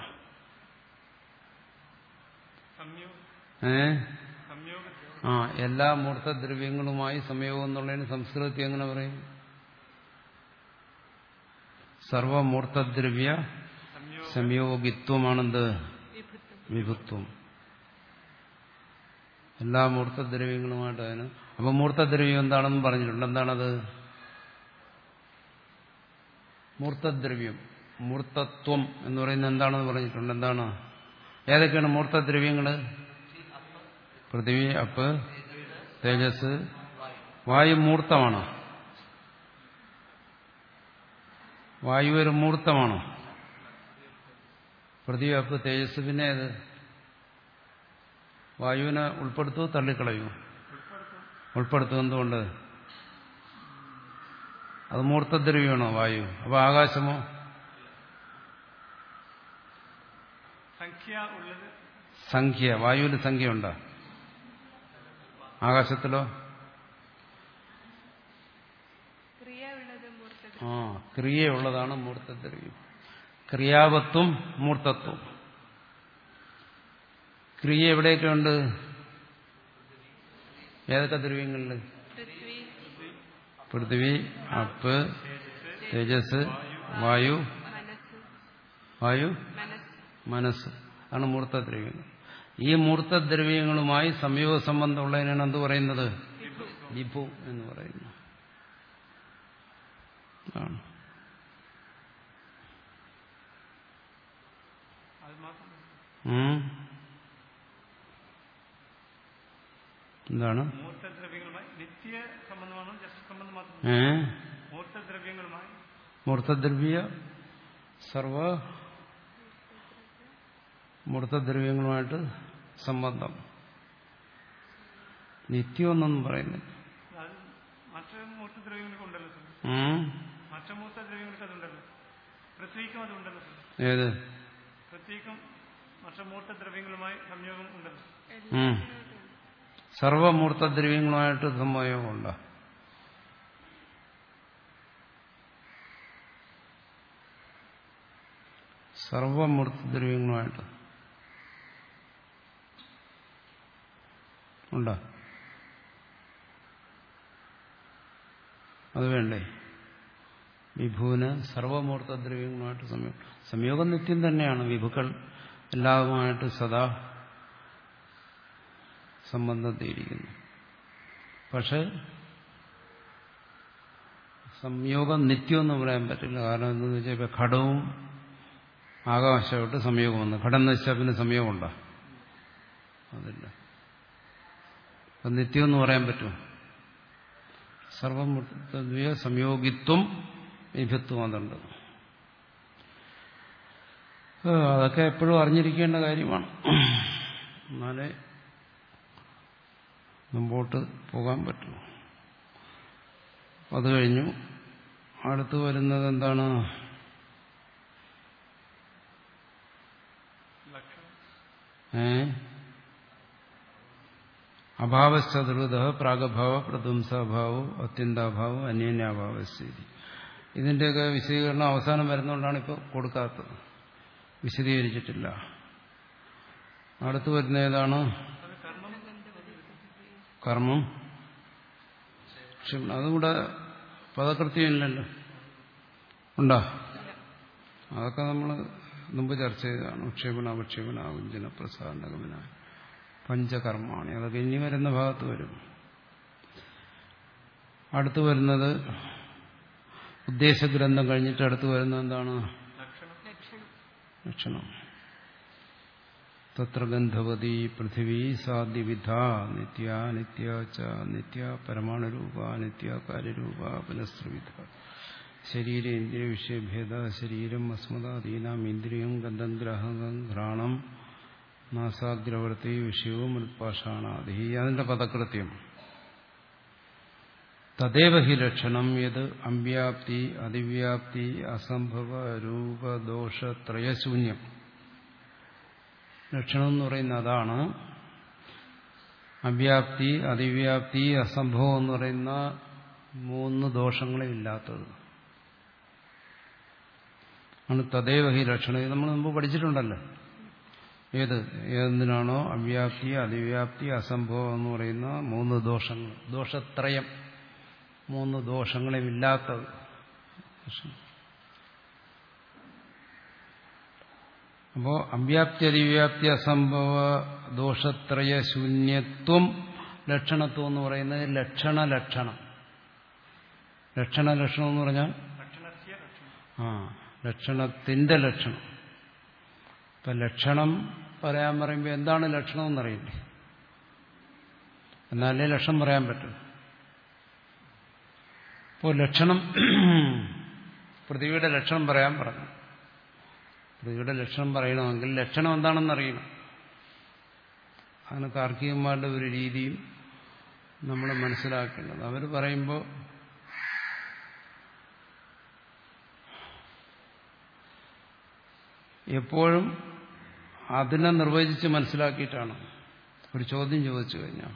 ഏ ആ എല്ലാ മൂർത്തദ്രവ്യങ്ങളുമായി സംയോഗം എന്നുള്ളതിന് സംസ്കൃതത്തിൽ എങ്ങനെ പറയും? സർവമൂർത്തദ്രവ്യ സംയോഗിത്വമാണെന്ത്? വിഭുത്വം. എല്ലാ മൂർത്തദ്രവ്യങ്ങളുമായിട്ട് അതിന്. അപ്പൊ മൂർത്തദ്രവ്യം എന്താണെന്ന് പറഞ്ഞിട്ടുണ്ട്. എന്താണത്? മൂർത്തദ്രവ്യം, മൂർത്തത്വം എന്ന് പറയുന്നത് എന്താണെന്ന് പറഞ്ഞിട്ടുണ്ട്. എന്താണ്? ഏതൊക്കെയാണ് മൂർത്തദ്രവ്യങ്ങള്? പൃഥ്വി, അപ്പ്, തേജസ്, വായു. മൂർത്തമാണോ? വായു ഒരു മൂർത്തമാണോ? പൃഥ്വി, അപ്പ്, തേജസ്. പിന്നെ ഏത്? വായുവിനെ ഉൾപ്പെടുത്തുമോ തള്ളിക്കളയുമോ? ഉൾപ്പെടുത്തും. എന്തുകൊണ്ട്? അത് മൂർത്തദ്രവ്യമാണോ വായു? അപ്പൊ ആകാശമോ? സംഖ്യ. വായുവിൽ സംഖ്യ ഉണ്ടോ? ആകാശത്തിലോ? ആ ക്രിയയുള്ളതാണ് മൂർത്തദ്രവ്യം. ക്രിയാവത്വം, മൂർത്തത്വം. ക്രിയ എവിടെയൊക്കെ ഉണ്ട്? ഏതൊക്കെ ദ്രവ്യങ്ങളിൽ? പൃഥ്വി, അപ്പ്, തേജസ്, വായു. വായു, മനസ്സ് ആണ് മൂർത്തദ്രവ്യങ്ങൾ. ഈ മൂർത്തദ്രവ്യങ്ങളുമായി സംയോഗ സംബന്ധമുള്ളതിനാണ് എന്ത് പറയുന്നത്? വിഭു എന്ന് പറയുന്നു. ആണ്. എന്താണ്? ഏ മൂർത്തദ്രവ്യ സർവ മൂർത്തദ്രവ്യങ്ങളുമായിട്ട് സംബന്ധം. നിത്യമൊന്നും പറയുന്നില്ല. ഏത്? സർവമൂർത്തദ്രവ്യങ്ങളുമായിട്ട് സംയോഗമുണ്ടോ? സർവമൂർത്തദ്രവ്യങ്ങളുമായിട്ട് ഉണ്ടോ? അത് വേണ്ടേ? വിഭുവിന് സർവമൂർത്തദ്രവ്യങ്ങളുമായിട്ട് സംയോഗം. സംയോഗം നിത്യം തന്നെയാണ്. വിഭുക്കൾ എല്ലാവുമായിട്ട് സദാ സംബന്ധത്തിയിരിക്കുന്നു. പക്ഷെ സംയോഗം നിത്യമെന്ന് പറയാൻ പറ്റില്ല. കാരണം എന്താണെന്ന് വെച്ചാൽ ഇപ്പം ഘടവും ആകാശമായിട്ട് സംയോഗം വന്നു. ഘടം നശിച്ചാൽ പിന്നെ സംയോഗമുണ്ടോ? അതില്ല. അപ്പം നിത്യമെന്ന് പറയാൻ പറ്റുമോ? സർവമൂർത്തദ്വയ സംയോഗിത്വം വിഭത്വം അതുണ്ട്. അതൊക്കെ എപ്പോഴും അറിഞ്ഞിരിക്കേണ്ട കാര്യമാണ്. എന്നാലേ മുമ്പോട്ട് പോകാൻ പറ്റും. അത് കഴിഞ്ഞു. അടുത്ത് വരുന്നത് എന്താണ്? ഏ അഭാവശ്ചതുർവിധ പ്രാഗഭാവ പ്രധ്വംസാഭാവം അത്യന്താഭാവം അന്യോന്യാഭാവസ്ഥിതി. ഇതിൻ്റെയൊക്കെ വിശദീകരണം അവസാനം വരുന്നതുകൊണ്ടാണ് ഇപ്പോൾ കൊടുക്കാത്തത്. വിശദീകരിച്ചിട്ടില്ല. അടുത്ത് വരുന്ന ഏതാണ്? കർമ്മം. അതുകൂടെ പദകൃത്യമില്ലല്ലോ. ഉണ്ടോ? അതൊക്കെ നമ്മൾ മുമ്പ് ചർച്ച ചെയ്തതാണ്. ക്ഷേപണ അവക്ഷേപണ കുഞ്ചന പ്രസാദഗമന പഞ്ചകർമ്മമാണ്. അതൊക്കെ ഇനി വരുന്ന ഭാഗത്ത് വരും. അടുത്ത് വരുന്നത് ഉദ്ദേശഗ്രന്ഥം കഴിഞ്ഞിട്ട് അടുത്ത് വരുന്നത് എന്താണ്? ലക്ഷണം. തത്ര ഗന്ധവതി പൃഥിവി സാദ്യവിധ നിത്യ നിത്യ ച നിത്യ പരമാണുരൂപ നിത്യ കാര്യരൂപ പുനഃസ്ത്രിവിധ ശരീരേന്ദ്രിയ വിഷയഭേദ ശരീരം അസ്മദാദീനാം ഇന്ദ്രിയം ഗന്ധഗ്രഹം ഘ്രാണം നാസാഗ്രവർത്തി വിഷയവും മൃത്പാഷാണാദി. അതിന്റെ പദകൃത്യം തദേവ ഹി ലക്ഷണം യത് അമ്പ്യാപ്തി അതിവ്യാപ്തി അസംഭവ രൂപദോഷത്രയശൂന്യം. ലക്ഷണം എന്ന് പറയുന്ന അതാണ്. അവ്യാപ്തി അതിവ്യാപ്തി അസംഭവം എന്ന് പറയുന്ന മൂന്ന് ദോഷങ്ങളും ഇല്ലാത്തത് ആണ് തദേവ ഹി ലക്ഷണം. ഇത് നമ്മൾ മുമ്പ് പഠിച്ചിട്ടുണ്ടല്ലോ. ഏത് ഏതെന്തിനാണോ അവ്യാപ്തി അതിവ്യാപ്തി അസംഭവം എന്ന് പറയുന്ന മൂന്ന് ദോഷങ്ങൾ, ദോഷത്രയം, മൂന്ന് ദോഷങ്ങളും ഇല്ലാത്തത്. അപ്പോ അവ്യാപ്തി അതിവ്യാപ്തി അസംഭവ ദോഷത്രയ ശൂന്യത്വം ലക്ഷണത്വം എന്ന് പറയുന്നത് ലക്ഷണ ലക്ഷണം. ലക്ഷണ ലക്ഷണം എന്ന് പറഞ്ഞാൽ ആ ലക്ഷണത്തിന്റെ ലക്ഷണം. ഇപ്പൊ ലക്ഷണം പറയാൻ പറയുമ്പോൾ എന്താണ് ലക്ഷണം എന്നറിയില്ലേ? എന്നാലേ ലക്ഷണം പറയാൻ പറ്റും. ഇപ്പോൾ ലക്ഷണം പൃഥ്വിയുടെ ലക്ഷണം പറയാൻ പറഞ്ഞു. പൃഥ്വിയുടെ ലക്ഷണം പറയണമെങ്കിൽ ലക്ഷണം എന്താണെന്നറിയണം. അതിന് താർക്കികന്മാരുടെ ഒരു രീതിയും നമ്മൾ മനസ്സിലാക്കേണ്ടത്. അവർ പറയുമ്പോൾ എപ്പോഴും അതിനെ നിർവചിച്ച് മനസ്സിലാക്കിയിട്ടാണ്. ഒരു ചോദ്യം ചോദിച്ചു കഴിഞ്ഞാൽ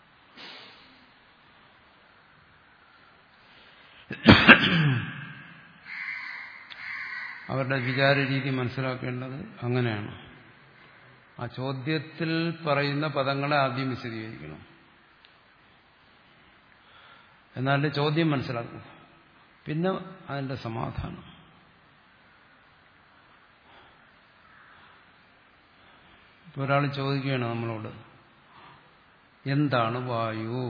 അവരുടെ വിചാര രീതി മനസ്സിലാക്കേണ്ടത് അങ്ങനെയാണ്. ആ ചോദ്യത്തിൽ പറയുന്ന പദങ്ങളെ ആദ്യം വിശദീകരിക്കണം. എന്നാലേ ചോദ്യം മനസ്സിലാക്കും. പിന്നെ അതിന്റെ സമാധാനം. ഇപ്പോൾ ഒരാൾ ചോദിക്കുകയാണ് നമ്മളോട്, എന്താണ് വായു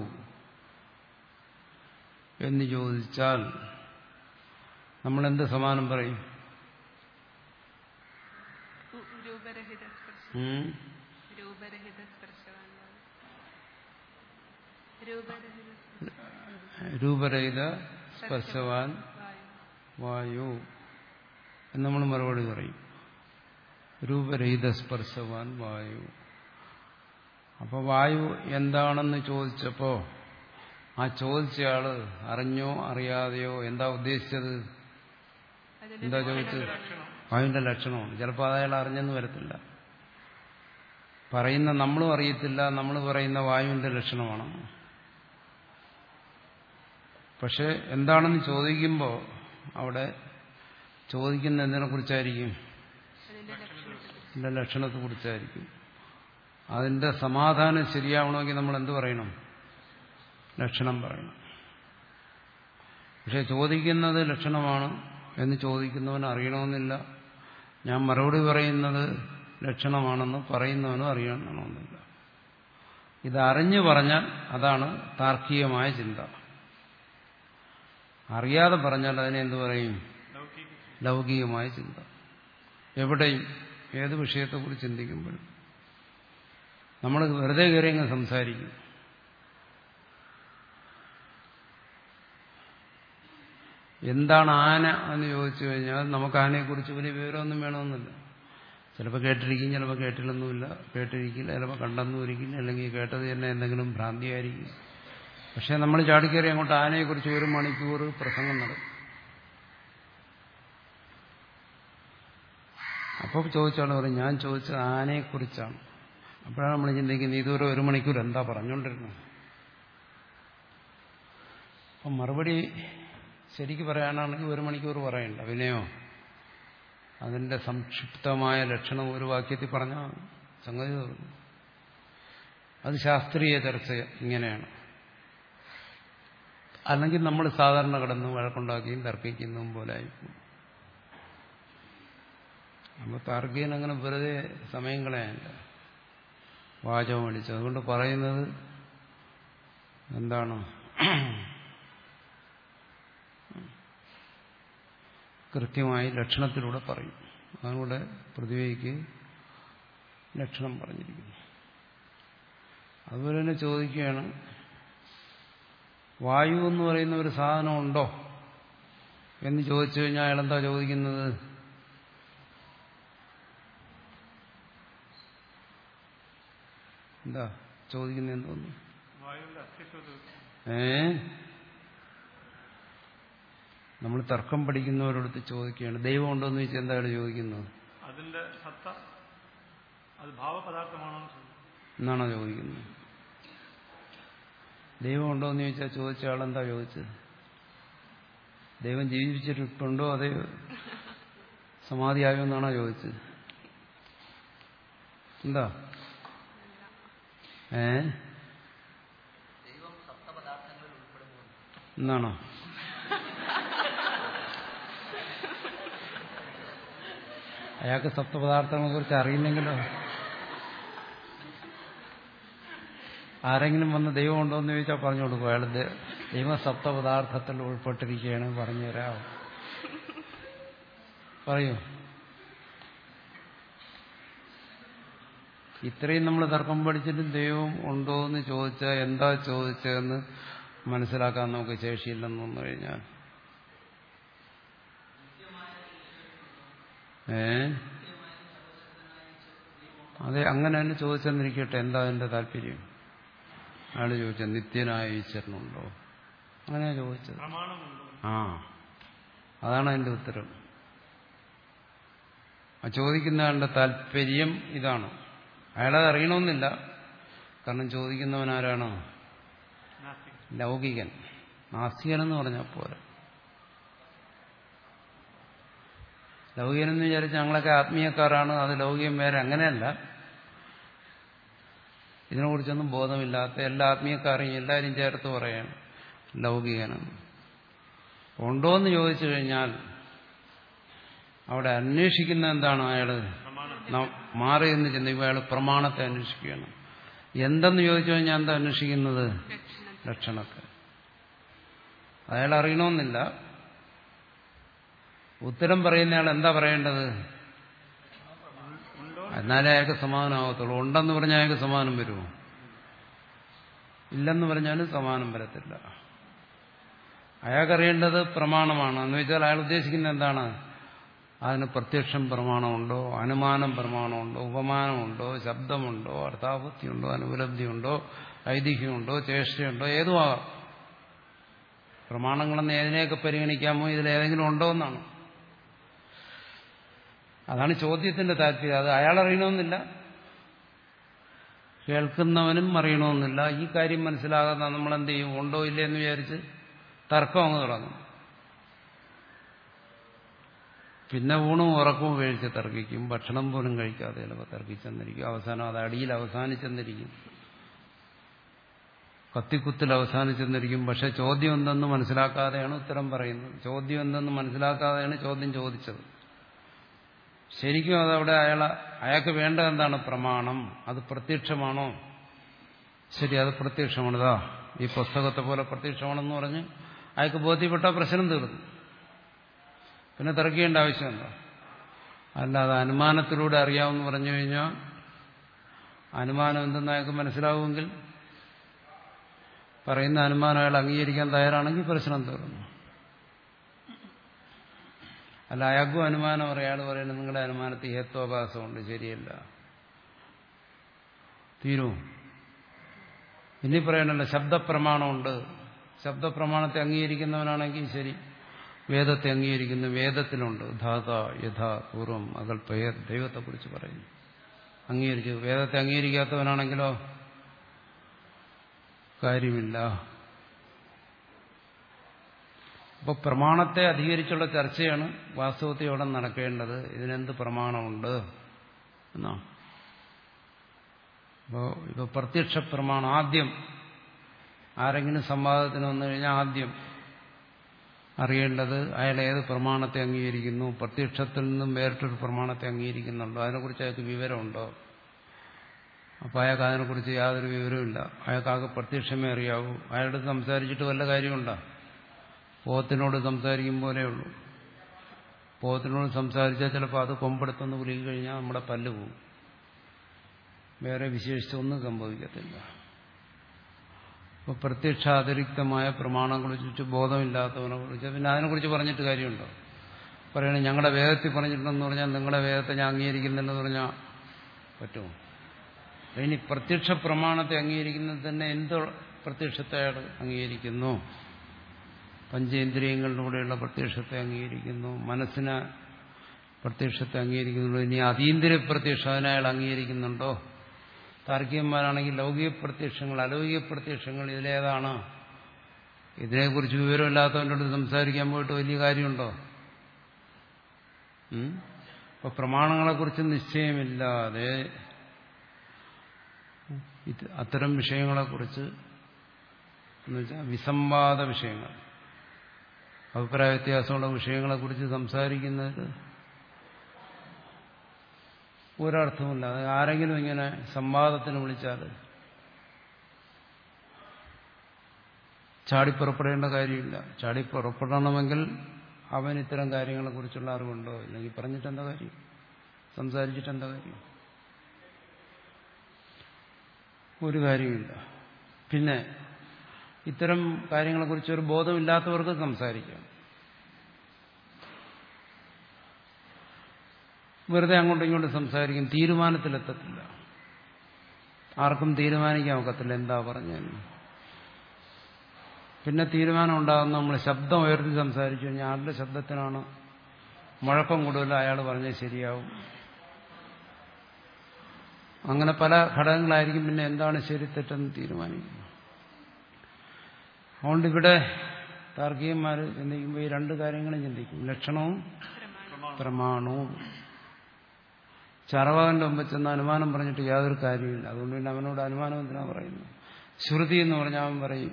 എന്ന് ചോദിച്ചാൽ നമ്മളെന്ത് സമാനം പറയും? രൂപരഹിത സ്പർശവാൻ വായു എന്ന് നമ്മൾ മറുപടി പറയും. രൂപരഹിത സ്പർശവാൻ വായു. അപ്പൊ വായു എന്താണെന്ന് ചോദിച്ചപ്പോ ആ ചോദിച്ചയാള് അറിഞ്ഞോ അറിയാതെയോ എന്താ ഉദ്ദേശിച്ചത്? എന്താ ചോദിച്ചത്? വായുവിന്റെ ലക്ഷണമാണ്. ചിലപ്പോൾ അയാൾ അറിഞ്ഞെന്ന് വരത്തില്ല. പറയുന്ന നമ്മളും അറിയത്തില്ല, നമ്മൾ പറയുന്ന വായുവിന്റെ ലക്ഷണമാണ്. പക്ഷെ എന്താണെന്ന് ചോദിക്കുമ്പോൾ അവിടെ ചോദിക്കുന്ന എന്തിനെ കുറിച്ചായിരിക്കും? അതിന്റെ ലക്ഷണത്തെ കുറിച്ചായിരിക്കും. അതിന്റെ സമാധാനം ശരിയാവണമെങ്കിൽ നമ്മൾ എന്ത് പറയണം? ലക്ഷണം പറയണം. പക്ഷെ ചോദിക്കുന്നത് ലക്ഷണമാണ് എന്ന് ചോദിക്കുന്നവന് അറിയണമെന്നില്ല. ഞാൻ മറുപടി പറയുന്നത് ലക്ഷണമാണെന്ന് പറയുന്നവനും അറിയണമെന്നില്ല. ഇതറിഞ്ഞു പറഞ്ഞാൽ അതാണ് താർക്കികമായ ചിന്ത. അറിയാതെ പറഞ്ഞാൽ അതിനെ എന്തു പറയും? ലൗകികമായ ചിന്ത. എവിടെയും ഏത് വിഷയത്തെക്കുറിച്ച് ചിന്തിക്കുമ്പോഴും നമ്മൾ വെറുതെ കയറി അങ്ങ് സംസാരിക്കും. എന്താണ് ആന എന്ന് ചോദിച്ചു കഴിഞ്ഞാൽ നമുക്ക് ആനയെക്കുറിച്ച് വലിയ വിവരമൊന്നും വേണമെന്നില്ല. ചിലപ്പോൾ കേട്ടിരിക്കും, ചിലപ്പോൾ കേട്ടില്ലൊന്നുമില്ല, കേട്ടിരിക്കില്ല, ചിലപ്പോൾ കണ്ടെന്നും ഇരിക്കില്ല, അല്ലെങ്കിൽ കേട്ടത് തന്നെ എന്തെങ്കിലും ഭ്രാന്തിയായിരിക്കും. പക്ഷെ നമ്മൾ ചാടിക്കയറി അങ്ങോട്ട് ആനയെക്കുറിച്ച് ഒരു മണിക്കൂർ പ്രസംഗം നടക്കും. അപ്പോൾ ചോദിച്ചാണ് പറയും, ഞാൻ ചോദിച്ചത് ആനയെക്കുറിച്ചാണ്. അപ്പോഴാണ് നമ്മൾ ചിന്തിക്കുന്നത് ഇതുവരെ ഒരു മണിക്കൂർ എന്താ പറഞ്ഞുകൊണ്ടിരുന്നത്. അപ്പം മറുപടി ശരിക്ക് പറയാനാണെങ്കിൽ ഒരു മണിക്കൂർ പറയണ്ട, വിനയോ അതിന്റെ സംക്ഷിപ്തമായ ലക്ഷണം ഒരു വാക്യത്തിൽ പറഞ്ഞാൽ സംഗതി തീർന്നു. അത് ശാസ്ത്രീയ ചർച്ച ഇങ്ങനെയാണ്. അല്ലെങ്കിൽ നമ്മൾ സാധാരണ കിടന്ന് വഴക്കുണ്ടാക്കിയും തർക്കിക്കുന്നതും പോലെ ആയിരിക്കും. അപ്പോൾ താർക്കികൻ അങ്ങനെ വെറുതെ സമയം കളയാനില്ല, വാചകം അടിച്ചു. അതുകൊണ്ട് പറയുന്നത് എന്താണ്? കൃത്യമായി ലക്ഷണത്തിലൂടെ പറയും. അതുകൊണ്ട് പൃഥ്വിക്ക് ലക്ഷണം പറഞ്ഞിരിക്കുന്നു. അതുപോലെ തന്നെ ചോദിക്കുകയാണ്, വായു എന്ന് പറയുന്ന ഒരു സാധനം ഉണ്ടോ എന്ന് ചോദിച്ചു കഴിഞ്ഞാൽ അയാളെന്താ ചോദിക്കുന്നത്? എന്താ ചോദിക്കുന്നത്? എന്തോന്നു? ഏ നമ്മൾ തർക്കം പഠിക്കുന്നവരോടത്ത് ചോദിക്കുകയാണ്, ദൈവം ഉണ്ടോ എന്ന് ചോദിച്ചാൽ എന്താണ് ചോദിക്കുന്നത്? അതിന്റെ സത്ത അത് ഭാവപദാർത്ഥമാണോ എന്നാണോ ചോദിക്കുന്നത്? ദൈവം ഉണ്ടോ എന്ന് ചോദിച്ചാൽ ചോദിച്ച ആളെന്താ ചോദിച്ചത്? ദൈവം ജീവിച്ചിട്ടുണ്ടോ അതേ സമാധിയായോ എന്നാണോ ചോദിച്ചത്? എന്താ? ഏ എന്നാണോ? അയാൾക്ക് സപ്തപദാർത്ഥങ്ങളെ കുറിച്ച് അറിയില്ലെങ്കിലോ? ആരെങ്കിലും വന്ന് ദൈവം ഉണ്ടോ എന്ന് ചോദിച്ചാൽ പറഞ്ഞു കൊടുക്കും, അയാൾ ദൈവം സപ്തപദാർത്ഥത്തിൽ ഉൾപ്പെട്ടിരിക്കുകയാണ്, പറഞ്ഞു തരാമോ? പറയൂ. ഇത്രയും നമ്മൾ തർക്കം പഠിച്ചിട്ടും ദൈവം ഉണ്ടോ എന്ന് ചോദിച്ചാൽ എന്താ ചോദിച്ചതെന്ന് മനസ്സിലാക്കാൻ നമുക്ക് ശേഷിയില്ലെന്ന് വന്നു കഴിഞ്ഞാൽ ഏ അതെ, അങ്ങനെ തന്നെ ചോദിച്ചെന്നിരിക്കട്ടെ, എന്താ അതിന്റെ താല്പര്യം? അയാൾ ചോദിച്ചത് നിത്യനായ ഈശ്വരനുണ്ടോ, അങ്ങനെയാ ചോദിച്ചത്. ആ അതാണ് അതിന്റെ ഉത്തരം. ആ ചോദിക്കുന്നയാളുടെ താല്പര്യം ഇതാണ്. അയാളത് അറിയണമെന്നില്ല. കാരണം ചോദിക്കുന്നവൻ ആരാണോ? ലൗകികൻ. നാസ്തികൻ എന്ന് പറഞ്ഞാൽ പോരാ. ലൗകികനെന്ന് വിചാരിച്ച് ഞങ്ങളൊക്കെ ആത്മീയക്കാരാണ്, അത് ലൗകികം വേറെ, അങ്ങനെയല്ല. ഇതിനെക്കുറിച്ചൊന്നും ബോധമില്ലാത്ത എല്ലാ ആത്മീയക്കാരെയും എല്ലാവരും ചേർത്ത് പറയാണ് ലൗകികനെന്ന്. ഉണ്ടോ എന്ന് ചോദിച്ചു കഴിഞ്ഞാൽ അവിടെ അന്വേഷിക്കുന്ന എന്താണ്? അയാള് മാറി എന്ന് ചിന്തിക്കുമ്പോൾ അയാൾ പ്രമാണത്തെ അന്വേഷിക്കുകയാണ്. എന്തെന്ന് ചോദിച്ചു കഴിഞ്ഞാൽ എന്താ അന്വേഷിക്കുന്നത്? ലക്ഷണത്തെ. അയാൾ അറിയണമെന്നില്ല. ഉത്തരം പറയുന്നയാൾ എന്താ പറയേണ്ടത്? എന്നാലേ അയാൾക്ക് സമാധാനമാകത്തുള്ളൂ. ഉണ്ടെന്ന് പറഞ്ഞാൽ അയാൾക്ക് സമാധാനം വരുമോ? ഇല്ലെന്ന് പറഞ്ഞാലും സമാധാനം വരത്തില്ല. അയാൾക്കറിയേണ്ടത് പ്രമാണമാണ്. എന്ന് വെച്ചാൽ അയാൾ ഉദ്ദേശിക്കുന്നത് എന്താണ്? അതിന് പ്രത്യക്ഷം പ്രമാണമുണ്ടോ, അനുമാനം പ്രമാണമുണ്ടോ, ഉപമാനമുണ്ടോ, ശബ്ദമുണ്ടോ, അർത്ഥാപത്തിയുണ്ടോ, അനുപലബ്ധിയുണ്ടോ, ഐതിഹ്യമുണ്ടോ, ചേഷ്ടയുണ്ടോ, ഏതുമാകാം. പ്രമാണങ്ങളെന്ന് ഏതിനെയൊക്കെ പരിഗണിക്കാമോ, ഇതിലേതെങ്കിലും ഉണ്ടോ എന്നാണ്. അതാണ് ചോദ്യത്തിന്റെ താല്പര്യം. അത് അയാൾ അറിയണമെന്നില്ല. കേൾക്കുന്നവനും അറിയണമെന്നില്ല. ഈ കാര്യം മനസ്സിലാകാതെ നമ്മളെന്ത് ചെയ്യും? ഉണ്ടോ ഇല്ലേ എന്ന് വിചാരിച്ച് തർക്കം അങ്ങ് തുടങ്ങും. പിന്നെ ഊണും ഉറക്കവും ഉപയോഗിച്ച് തർക്കിക്കും. ഭക്ഷണം പോലും കഴിക്കാതെ ചിലപ്പോൾ തർക്കിച്ചെന്നിരിക്കും. അവസാനം അത് അടിയിൽ അവസാനിച്ചെന്നിരിക്കും, കത്തിക്കുത്തിൽ അവസാനിച്ചെന്നിരിക്കും. പക്ഷെ ചോദ്യം എന്തെന്ന് മനസ്സിലാക്കാതെയാണ് ഉത്തരം പറയുന്നത്. ചോദ്യം എന്തെന്ന് മനസ്സിലാക്കാതെയാണ് ചോദ്യം ചോദിച്ചത്. ശരിക്കും അതവിടെ അയാൾ അയാൾക്ക് വേണ്ടത് എന്താണ്? പ്രമാണം. അത് പ്രത്യക്ഷമാണോ? ശരി, അത് പ്രത്യക്ഷമാണതാ, ഈ പുസ്തകത്തെ പോലെ പ്രത്യക്ഷമാണെന്ന് പറഞ്ഞ് അയാൾക്ക് ബോധ്യപ്പെട്ട പ്രശ്നം തീർന്നു. പിന്നെ തർക്കിക്കേണ്ട ആവശ്യമുണ്ടോ? അല്ലാതെ അനുമാനത്തിലൂടെ അറിയാമെന്ന് പറഞ്ഞു കഴിഞ്ഞാൽ അനുമാനം എന്തെന്ന് അയാൾക്ക് മനസ്സിലാവുമെങ്കിൽ, പറയുന്ന അനുമാനം അയാൾ അംഗീകരിക്കാൻ തയ്യാറാണെങ്കിൽ പ്രശ്നം തീർന്നു. അല്ല, അയാൾക്കും അനുമാനം അയാൾ പറയുന്നത് നിങ്ങളുടെ അനുമാനത്തിൽ ഹേത്വാഭാസമുണ്ട്, ശരിയല്ല, തീരും. ഇനി പറയണല്ലോ ശബ്ദപ്രമാണമുണ്ട്. ശബ്ദപ്രമാണത്തെ അംഗീകരിക്കുന്നവനാണെങ്കിൽ ശരി, വേദത്തെ അംഗീകരിക്കുന്നു, വേദത്തിലുണ്ട് ധാത യഥാ പൂർവം അകൽപ്പയ ദൈവത്തെക്കുറിച്ച് പറയുന്നു, അംഗീകരിച്ചു. വേദത്തെ അംഗീകരിക്കാത്തവനാണെങ്കിലോ കാര്യമില്ല. അപ്പോൾ പ്രമാണത്തെ അധികരിച്ചുള്ള ചർച്ചയാണ് വാസ്തവത്തിൽ ഇവിടെ നടക്കേണ്ടത്. ഇതിനെന്ത് പ്രമാണമുണ്ട് എന്നാ. അപ്പോൾ ഇപ്പോൾ പ്രത്യക്ഷ പ്രമാണം ആദ്യം ആരെങ്കിലും സംവാദത്തിന് വന്നു കഴിഞ്ഞാൽ ആദ്യം അറിയേണ്ടത് അയാൾ ഏത് പ്രമാണത്തെ അംഗീകരിക്കുന്നു, പ്രത്യക്ഷത്തിൽ നിന്നും വേറിട്ടൊരു പ്രമാണത്തെ അംഗീകരിക്കുന്നുണ്ടോ, അതിനെക്കുറിച്ച് അയാൾക്ക് വിവരമുണ്ടോ. അപ്പോൾ അയാൾക്ക് അതിനെക്കുറിച്ച് യാതൊരു വിവരവുമില്ല. അയാൾക്കാകെ പ്രത്യക്ഷമേ അറിയാവൂ. അയാളോട് സംസാരിച്ചിട്ട് വല്ല കാര്യമുണ്ടോ? പോത്തിനോട് സംസാരിക്കും പോലെയുള്ളൂ. പോത്തിനോട് സംസാരിച്ചാൽ ചിലപ്പോൾ അത് കൊമ്പെടുത്തൊന്ന് കുലുക്കി കഴിഞ്ഞാൽ നമ്മുടെ പല്ല് പോകും, വേറെ വിശേഷിച്ചൊന്നും സംഭവിക്കത്തില്ല. അപ്പോൾ പ്രത്യക്ഷാതിരിക്തമായ പ്രമാണങ്ങളെ കുറിച്ച് ബോധമില്ലാത്തവനെ കുറിച്ച് പിന്നെ അതിനെക്കുറിച്ച് പറഞ്ഞിട്ട് കാര്യമുണ്ടോ? പറയണേ ഞങ്ങളുടെ വേദത്തിൽ പറഞ്ഞിട്ടുണ്ടെന്ന് പറഞ്ഞാൽ നിങ്ങളുടെ വേദത്തെ ഞാൻ അംഗീകരിക്കുന്നില്ലെന്ന് പറഞ്ഞാൽ പറ്റുമോ? ഇനി പ്രത്യക്ഷ പ്രമാണത്തെ അംഗീകരിക്കുന്നത് തന്നെ എന്ത് പ്രത്യക്ഷത്തെ അയാൾ അംഗീകരിക്കുന്നു? പഞ്ചേന്ദ്രിയങ്ങളിലൂടെയുള്ള പ്രത്യക്ഷത്തെ അംഗീകരിക്കുന്നു, മനസ്സിനെ പ്രത്യക്ഷത്തെ അംഗീകരിക്കുന്നുണ്ടോ? ഇനി അതീന്ദ്രിയ പ്രത്യക്ഷം അതിനെ അയാൾ അംഗീകരിക്കുന്നുണ്ടോ? താർക്കികന്മാരാണെങ്കിൽ ലൗകിക പ്രത്യക്ഷങ്ങൾ, അലൗകിക പ്രത്യക്ഷങ്ങൾ, ഇതിലേതാണ്? ഇതിനെക്കുറിച്ച് വിവരമില്ലാത്തവനോട് സംസാരിക്കാൻ പോയിട്ട് വലിയ കാര്യമുണ്ടോ? ഇപ്പൊ പ്രമാണങ്ങളെക്കുറിച്ച് നിശ്ചയമില്ലാതെ അത്തരം വിഷയങ്ങളെക്കുറിച്ച് എന്നുവെച്ചാൽ വിസംവാദ വിഷയങ്ങൾ, അഭിപ്രായ വ്യത്യാസമുള്ള വിഷയങ്ങളെക്കുറിച്ച് സംസാരിക്കുന്നത് ഒരർത്ഥമില്ല. അത് ആരെങ്കിലും ഇങ്ങനെ സംവാദത്തിന് വിളിച്ചാൽ ചാടിപ്പുറപ്പെടേണ്ട കാര്യമില്ല. ചാടിപ്പുറപ്പെടണമെങ്കിൽ അവൻ ഇത്തരം കാര്യങ്ങളെക്കുറിച്ചുള്ള അറിവുണ്ടോ? ഇല്ലെങ്കിൽ പറഞ്ഞിട്ടെന്താ കാര്യം, സംസാരിച്ചിട്ടെന്താ കാര്യം? ഒരു കാര്യമില്ല. പിന്നെ ഇത്തരം കാര്യങ്ങളെക്കുറിച്ച് ഒരു ബോധമില്ലാത്തവർക്ക് സംസാരിക്കാം. വെറുതെ അങ്ങോട്ടും ഇങ്ങോട്ടും സംസാരിക്കും, തീരുമാനത്തിലെത്തത്തില്ല. ആർക്കും തീരുമാനിക്കാൻ ഒക്കത്തില്ല എന്താ പറഞ്ഞാലും. പിന്നെ തീരുമാനം ഉണ്ടാകുന്ന നമ്മൾ ശബ്ദം ഉയർത്തി സംസാരിച്ചു കഴിഞ്ഞാൽ ആരുടെ ശബ്ദത്തിനാണ് മുഴക്കം കൂടുതൽ അയാൾ പറഞ്ഞാൽ ശരിയാവും. അങ്ങനെ പല ഘടകങ്ങളായിരിക്കും. പിന്നെ എന്താണ് ശരി തെറ്റെന്ന് തീരുമാനിക്കുന്നത്. അതുകൊണ്ട് ഇവിടെ താർക്കികന്മാർ ചിന്തിക്കുമ്പോൾ ഈ രണ്ട് കാര്യങ്ങളും ചിന്തിക്കും, ലക്ഷണവും പ്രമാണവും. ചാർവാകന്റെ മുമ്പ് ചെന്ന് അനുമാനം പറഞ്ഞിട്ട് യാതൊരു കാര്യമില്ല. അതുകൊണ്ട് പിന്നെ അവനോട് അനുമാനം എന്തിനാ പറയുന്നത്? ശ്രുതി എന്ന് പറഞ്ഞാൽ അവൻ പറയും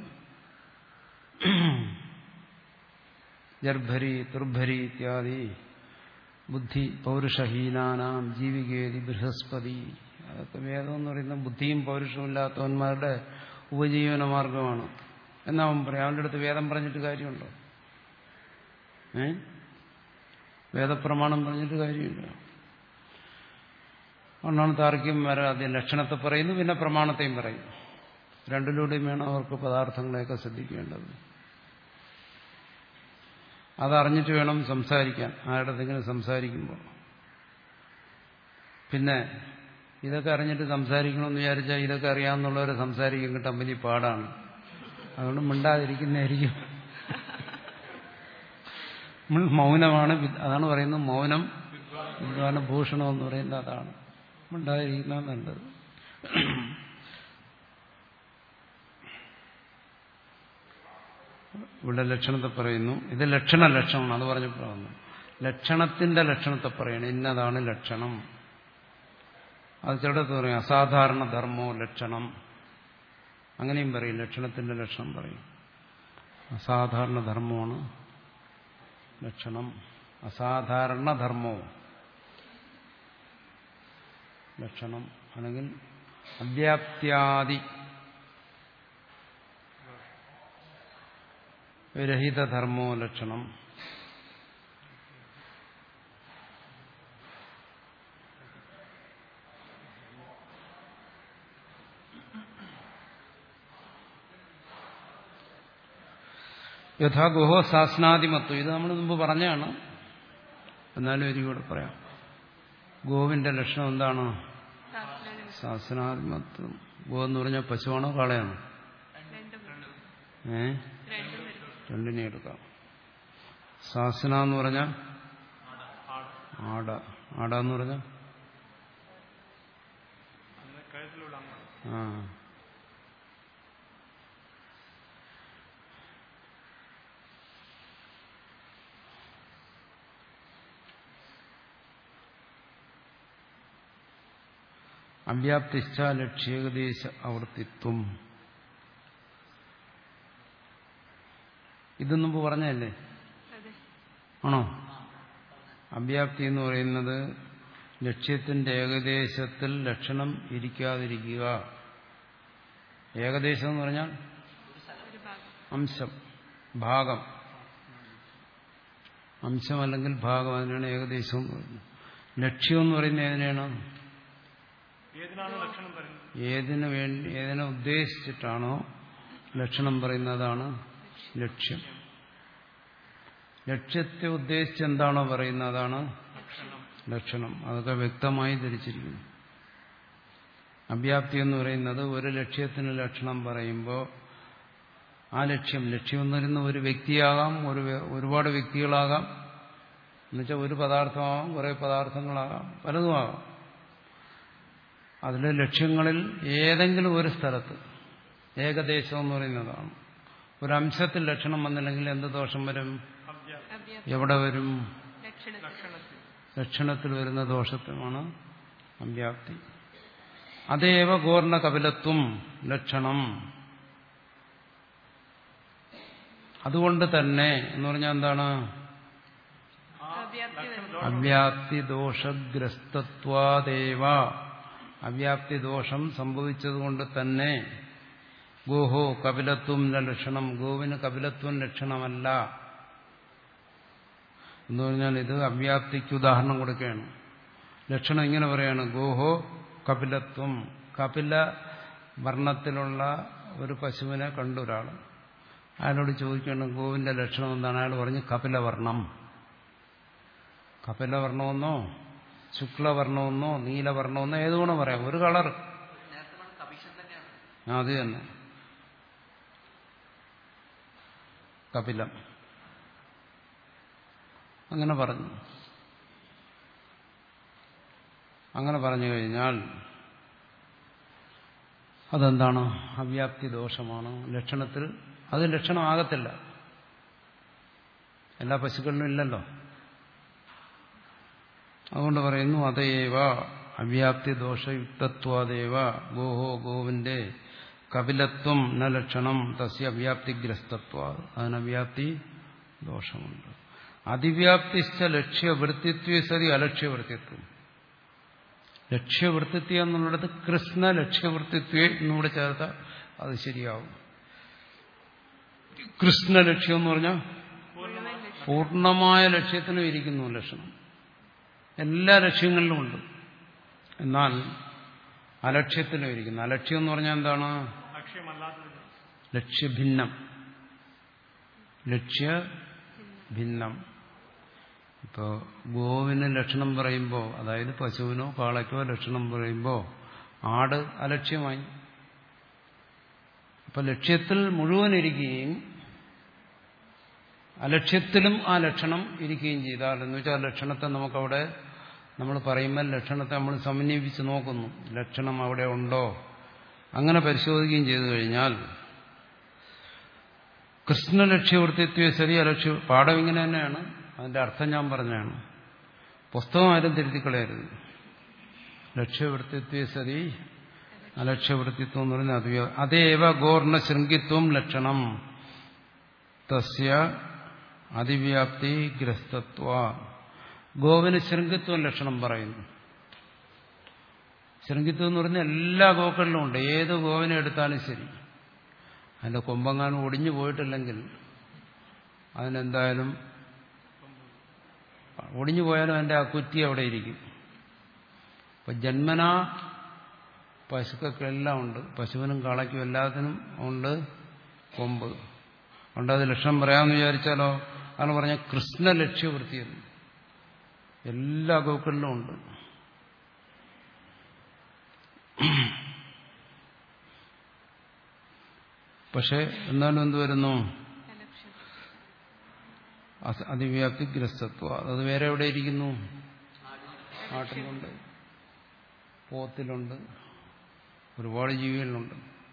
ജർഭരി തുർഭരി ഇത്യാദി ബുദ്ധി പൗരുഷഹീനാനാം ജീവികേതി ബൃഹസ്പതി. അതൊക്കെ വേദം എന്ന് പറയുന്ന ബുദ്ധിയും പൗരുഷവും ഇല്ലാത്തവന്മാരുടെ ഉപജീവന മാർഗമാണ് എന്നവൻ പറയും. അവൻ്റെ അടുത്ത് വേദം പറഞ്ഞിട്ട് കാര്യമുണ്ടോ? ഏ വേദപ്രമാണം പറഞ്ഞിട്ട് കാര്യമില്ല. അതുകൊണ്ടാണ് താർക്കികന്മാർ ആദ്യം ലക്ഷണത്തെ പറയുന്നു, പിന്നെ പ്രമാണത്തെയും പറയും. രണ്ടിലൂടെയും വേണം അവർക്ക് പദാർത്ഥങ്ങളെയൊക്കെ ശ്രദ്ധിക്കേണ്ടത്. അതറിഞ്ഞിട്ട് വേണം സംസാരിക്കാൻ, ആരുടെതെങ്കിലും സംസാരിക്കുമ്പോൾ. പിന്നെ ഇതൊക്കെ അറിഞ്ഞിട്ട് സംസാരിക്കണമെന്ന് വിചാരിച്ചാൽ ഇതൊക്കെ അറിയാമെന്നുള്ളവരെ സംസാരിക്കാൻ കിട്ടാൻ വലിയ പാടാണ്. അതുകൊണ്ട് മിണ്ടാതിരിക്കുന്നതായിരിക്കും. മൗനമാണ്, അതാണ് പറയുന്നത് മൗനം വിദ്വാന ഭൂഷണം എന്ന് പറയുന്നത് അതാണ്. മിണ്ടാതിരിക്കുന്ന നല്ലത്. ഇവിടെ ലക്ഷണത്തെ പറയുന്നു. ഇത് ലക്ഷണ ലക്ഷണമാണ്. അത് പറഞ്ഞപ്പോഴാണ് ലക്ഷണത്തിന്റെ ലക്ഷണത്തെ പറയണം. ഇന്നതാണ് ലക്ഷണം. അത് ചിലടത്ത് പറയും അസാധാരണ ധർമ്മോ ലക്ഷണം. അങ്ങനെയും പറയും. ലക്ഷണത്തിന്റെ ലക്ഷണം പറയും. അസാധാരണ ധർമ്മമാണ് ലക്ഷണം. അസാധാരണ ധർമ്മവും ലക്ഷണം. അല്ലെങ്കിൽ അവ്യാപ്ത്യാദി രഹിതധർമ്മോ ലക്ഷണം. യഥാ ഗോഹോ ശാസനാദിമത്വം. ഇത് നമ്മൾ മുമ്പ് പറഞ്ഞാണ്, എന്നാലും ഒരിക്കലും പറയാം. ഗോവിന്റെ ലക്ഷണം എന്താണ്? ശാസനാദിമത്വം. ഗോ എന്ന് പറഞ്ഞാൽ പശുവാണോ കാളയാണോ? ഏ രണ്ടിനെ എടുക്കാം. ശാസന എന്ന് പറഞ്ഞാൽ ആട. ആട എന്ന് പറഞ്ഞാൽ ആ അവ്യാപ്തിശ്ച ലക്ഷ്യേകദേശ ആവർത്തിത്വം. ഇത് മുമ്പ് പറഞ്ഞതല്ലേ? ആണോ? അവ്യാപ്തി എന്ന് പറയുന്നത് ലക്ഷ്യത്തിന്റെ ഏകദേശത്തിൽ ലക്ഷണം ഇരിക്കാതിരിക്കുക. ഏകദേശം എന്ന് പറഞ്ഞാൽ അംശം, ഭാഗം. അംശം അല്ലെങ്കിൽ ഭാഗം, അതിനാണ് ഏകദേശം എന്ന് പറയുന്നത്. ലക്ഷ്യം എന്ന് പറയുന്നത് ഏതിനാണ്? ഏതിനു വേണ്ടി, ഏതിനെ ഉദ്ദേശിച്ചിട്ടാണോ ലക്ഷണം പറയുന്നതാണ് ലക്ഷ്യം. ലക്ഷ്യത്തെ ഉദ്ദേശിച്ച് എന്താണോ പറയുന്നതാണ് ലക്ഷണം. അതൊക്കെ വ്യക്തമായി ധരിച്ചിരിക്കുന്നു. അവ്യാപ്തി എന്ന് പറയുന്നത് ഒരു ലക്ഷ്യത്തിന് ലക്ഷണം പറയുമ്പോൾ ആ ലക്ഷ്യം, ലക്ഷ്യം എന്ന് പറയുന്ന ഒരു വ്യക്തിയാകാം, ഒരു ഒരുപാട് വ്യക്തികളാകാം, എന്നുവെച്ചാൽ ഒരു പദാർത്ഥമാകാം, കുറെ പദാർത്ഥങ്ങളാകാം, പലതുമാകാം. അതിലെ ലക്ഷ്യങ്ങളിൽ ഏതെങ്കിലും ഒരു സ്ഥലത്ത് ഏകദേശം എന്ന് പറയുന്നതാണ്. ഒരംശത്തിൽ ലക്ഷണം വന്നില്ലെങ്കിൽ എന്ത് ദോഷം വരും? എവിടെ വരും? ലക്ഷണത്തിൽ വരുന്ന ദോഷത്വമാണ് അവ്യാപ്തി. അതേവ ഗോർണ കപിലത്വം ലക്ഷണം. അതുകൊണ്ട് തന്നെ എന്ന് പറഞ്ഞാൽ എന്താണ്? അവ്യാപ്തി ദോഷഗ്രസ്തത്വാദേവ. അവ്യാപ്തി ദോഷം സംഭവിച്ചതുകൊണ്ട് തന്നെ ഗോഹോ കപിലത്വം ലക്ഷണം. ഗോവിന് കപിലത്വം ലക്ഷണമല്ല എന്ന് പറഞ്ഞാൽ ഇത് അവ്യാപ്തിക്ക് ഉദാഹരണം കൊടുക്കുകയാണ്. ലക്ഷണം ഇങ്ങനെ പറയാണ്: ഗോഹോ കപിലത്വം. കപില വർണ്ണത്തിലുള്ള ഒരു പശുവിനെ കണ്ടു ഒരാൾ. അയാളോട് ചോദിക്കണം ഗോവിന്റെ ലക്ഷണം എന്താണ്? അയാൾ പറഞ്ഞു കപിലവർണ്ണം. കപിലവർണ്ണമെന്നോ ശുക്ലവർണ്ണമെന്നോ നീലവർണ്ണമെന്നോ ഏത് വേണോ പറയാം, ഒരു കളർ. അത് തന്നെ കപിലം. അങ്ങനെ പറഞ്ഞു. അങ്ങനെ പറഞ്ഞു കഴിഞ്ഞാൽ അതെന്താണ്? അവ്യാപ്തി ദോഷമാണ്. ലക്ഷണത്തിൽ അത് ലക്ഷണമാകത്തില്ല. എല്ലാ പശുക്കളിലും ഇല്ലല്ലോ. അതുകൊണ്ട് പറയുന്നു അതേവ അവ്യാപ്തി ദോഷയുക്തത്വാദേവ ഗോഹോ ഗോവിന്റെ കപിലത്വം ന ലക്ഷണം തസ്യ അവ്യാപ്തിഗ്രസ്തത്വ. അതിന് അവ്യാപ്തി ദോഷമുണ്ട്. അതിവ്യാപ്തിശ്ച ലക്ഷ്യവൃത്തിത്വേ സതി അലക്ഷ്യവൃത്തിത്വം. ലക്ഷ്യവൃത്തിത്വം എന്നുള്ളത് കൃഷ്ണ ലക്ഷ്യവൃത്തിത്വേ എന്നൂടെ ചേർത്താൽ അത് ശരിയാവും. കൃഷ്ണ ലക്ഷ്യം എന്ന് പറഞ്ഞാൽ പൂർണ്ണമായ ലക്ഷ്യത്തിനും ഇരിക്കുന്നു ലക്ഷണം. എല്ലാ ലക്ഷ്യങ്ങളിലും ഉണ്ട്. എന്നാൽ അലക്ഷ്യത്തിലും ഇരിക്കുന്നു. അലക്ഷ്യം എന്ന് പറഞ്ഞാൽ എന്താണ്? ലക്ഷ്യഭിന്നം. ലക്ഷ്യഭിന്നം. ഇപ്പോൾ ഗോവിന് ലക്ഷണം പറയുമ്പോൾ, അതായത് പശുവിനോ കാളയ്ക്കോ ലക്ഷണം പറയുമ്പോൾ ആട് അലക്ഷ്യമായി. അപ്പൊ ലക്ഷ്യത്തിൽ മുഴുവൻ ഇരിക്കുകയും അലക്ഷ്യത്തിലും ആ ലക്ഷണം ഇരിക്കുകയും ചെയ്താൽ, എന്ന് വെച്ചാൽ ലക്ഷണത്തെ നമുക്കവിടെ നമ്മൾ പറയുമ്പോൾ ലക്ഷണത്തെ നമ്മൾ സമന്വയിപ്പിച്ച് നോക്കുന്നു. ലക്ഷണം അവിടെ ഉണ്ടോ? അങ്ങനെ പരിശോധിക്കുകയും ചെയ്തു കഴിഞ്ഞാൽ കൃഷ്ണലക്ഷ്യവൃത്തിത്വ സതി അലക്ഷ്യ പാഠം ഇങ്ങനെ തന്നെയാണ്. അതിന്റെ അർത്ഥം ഞാൻ പറഞ്ഞാണ്. പുസ്തകം ആരും തിരുത്തിക്കളയരുത്. ലക്ഷ്യവൃത്തിത്വ സതി അലക്ഷ്യവൃത്തിത്വം എന്ന് പറഞ്ഞാൽ അത് അതേവ ഗോർണ ശൃംഗിത്വം ലക്ഷണം തസ്യ അതിവ്യാപ്തി ഗ്രസ്തത്വ. ഗോവിന് ശൃംഗിത്വം ലക്ഷണം പറയുന്നു. ശൃംഗിത്വം എന്ന് പറഞ്ഞാൽ എല്ലാ ഗോക്കളിലും ഉണ്ട്. ഏത് ഗോവിനെ എടുത്താലും ശരി, അതിന്റെ കൊമ്പങ്ങാനും ഒടിഞ്ഞു പോയിട്ടില്ലെങ്കിൽ അതിനെന്തായാലും ഒടിഞ്ഞു പോയാലും അതിന്റെ ആ കുറ്റി അവിടെ ഇരിക്കും. അപ്പൊ ജന്മനാ പശുക്കൾക്കെല്ലാം ഉണ്ട്. പശുവിനും കാളയ്ക്കും എല്ലാത്തിനും ഉണ്ട് കൊമ്പ്. അതുകൊണ്ട് അത് ലക്ഷണം പറയാമെന്ന് വിചാരിച്ചാലോ, അതാണ് പറഞ്ഞ കൃഷ്ണലക്ഷ്യവൃത്തി എന്ന്. എല്ലാ ഗോക്കളിലും ഉണ്ട്. പക്ഷെ എന്നാലും എന്ത് വരുന്നു? അതിവ്യാപ്തി ഗ്രസ്തത്വം. അത് വേറെ എവിടെ ഇരിക്കുന്നു? ആട്ടിലുണ്ട്, പോത്തിലുണ്ട്, ഒരുപാട് ജീവികളിലുണ്ട്.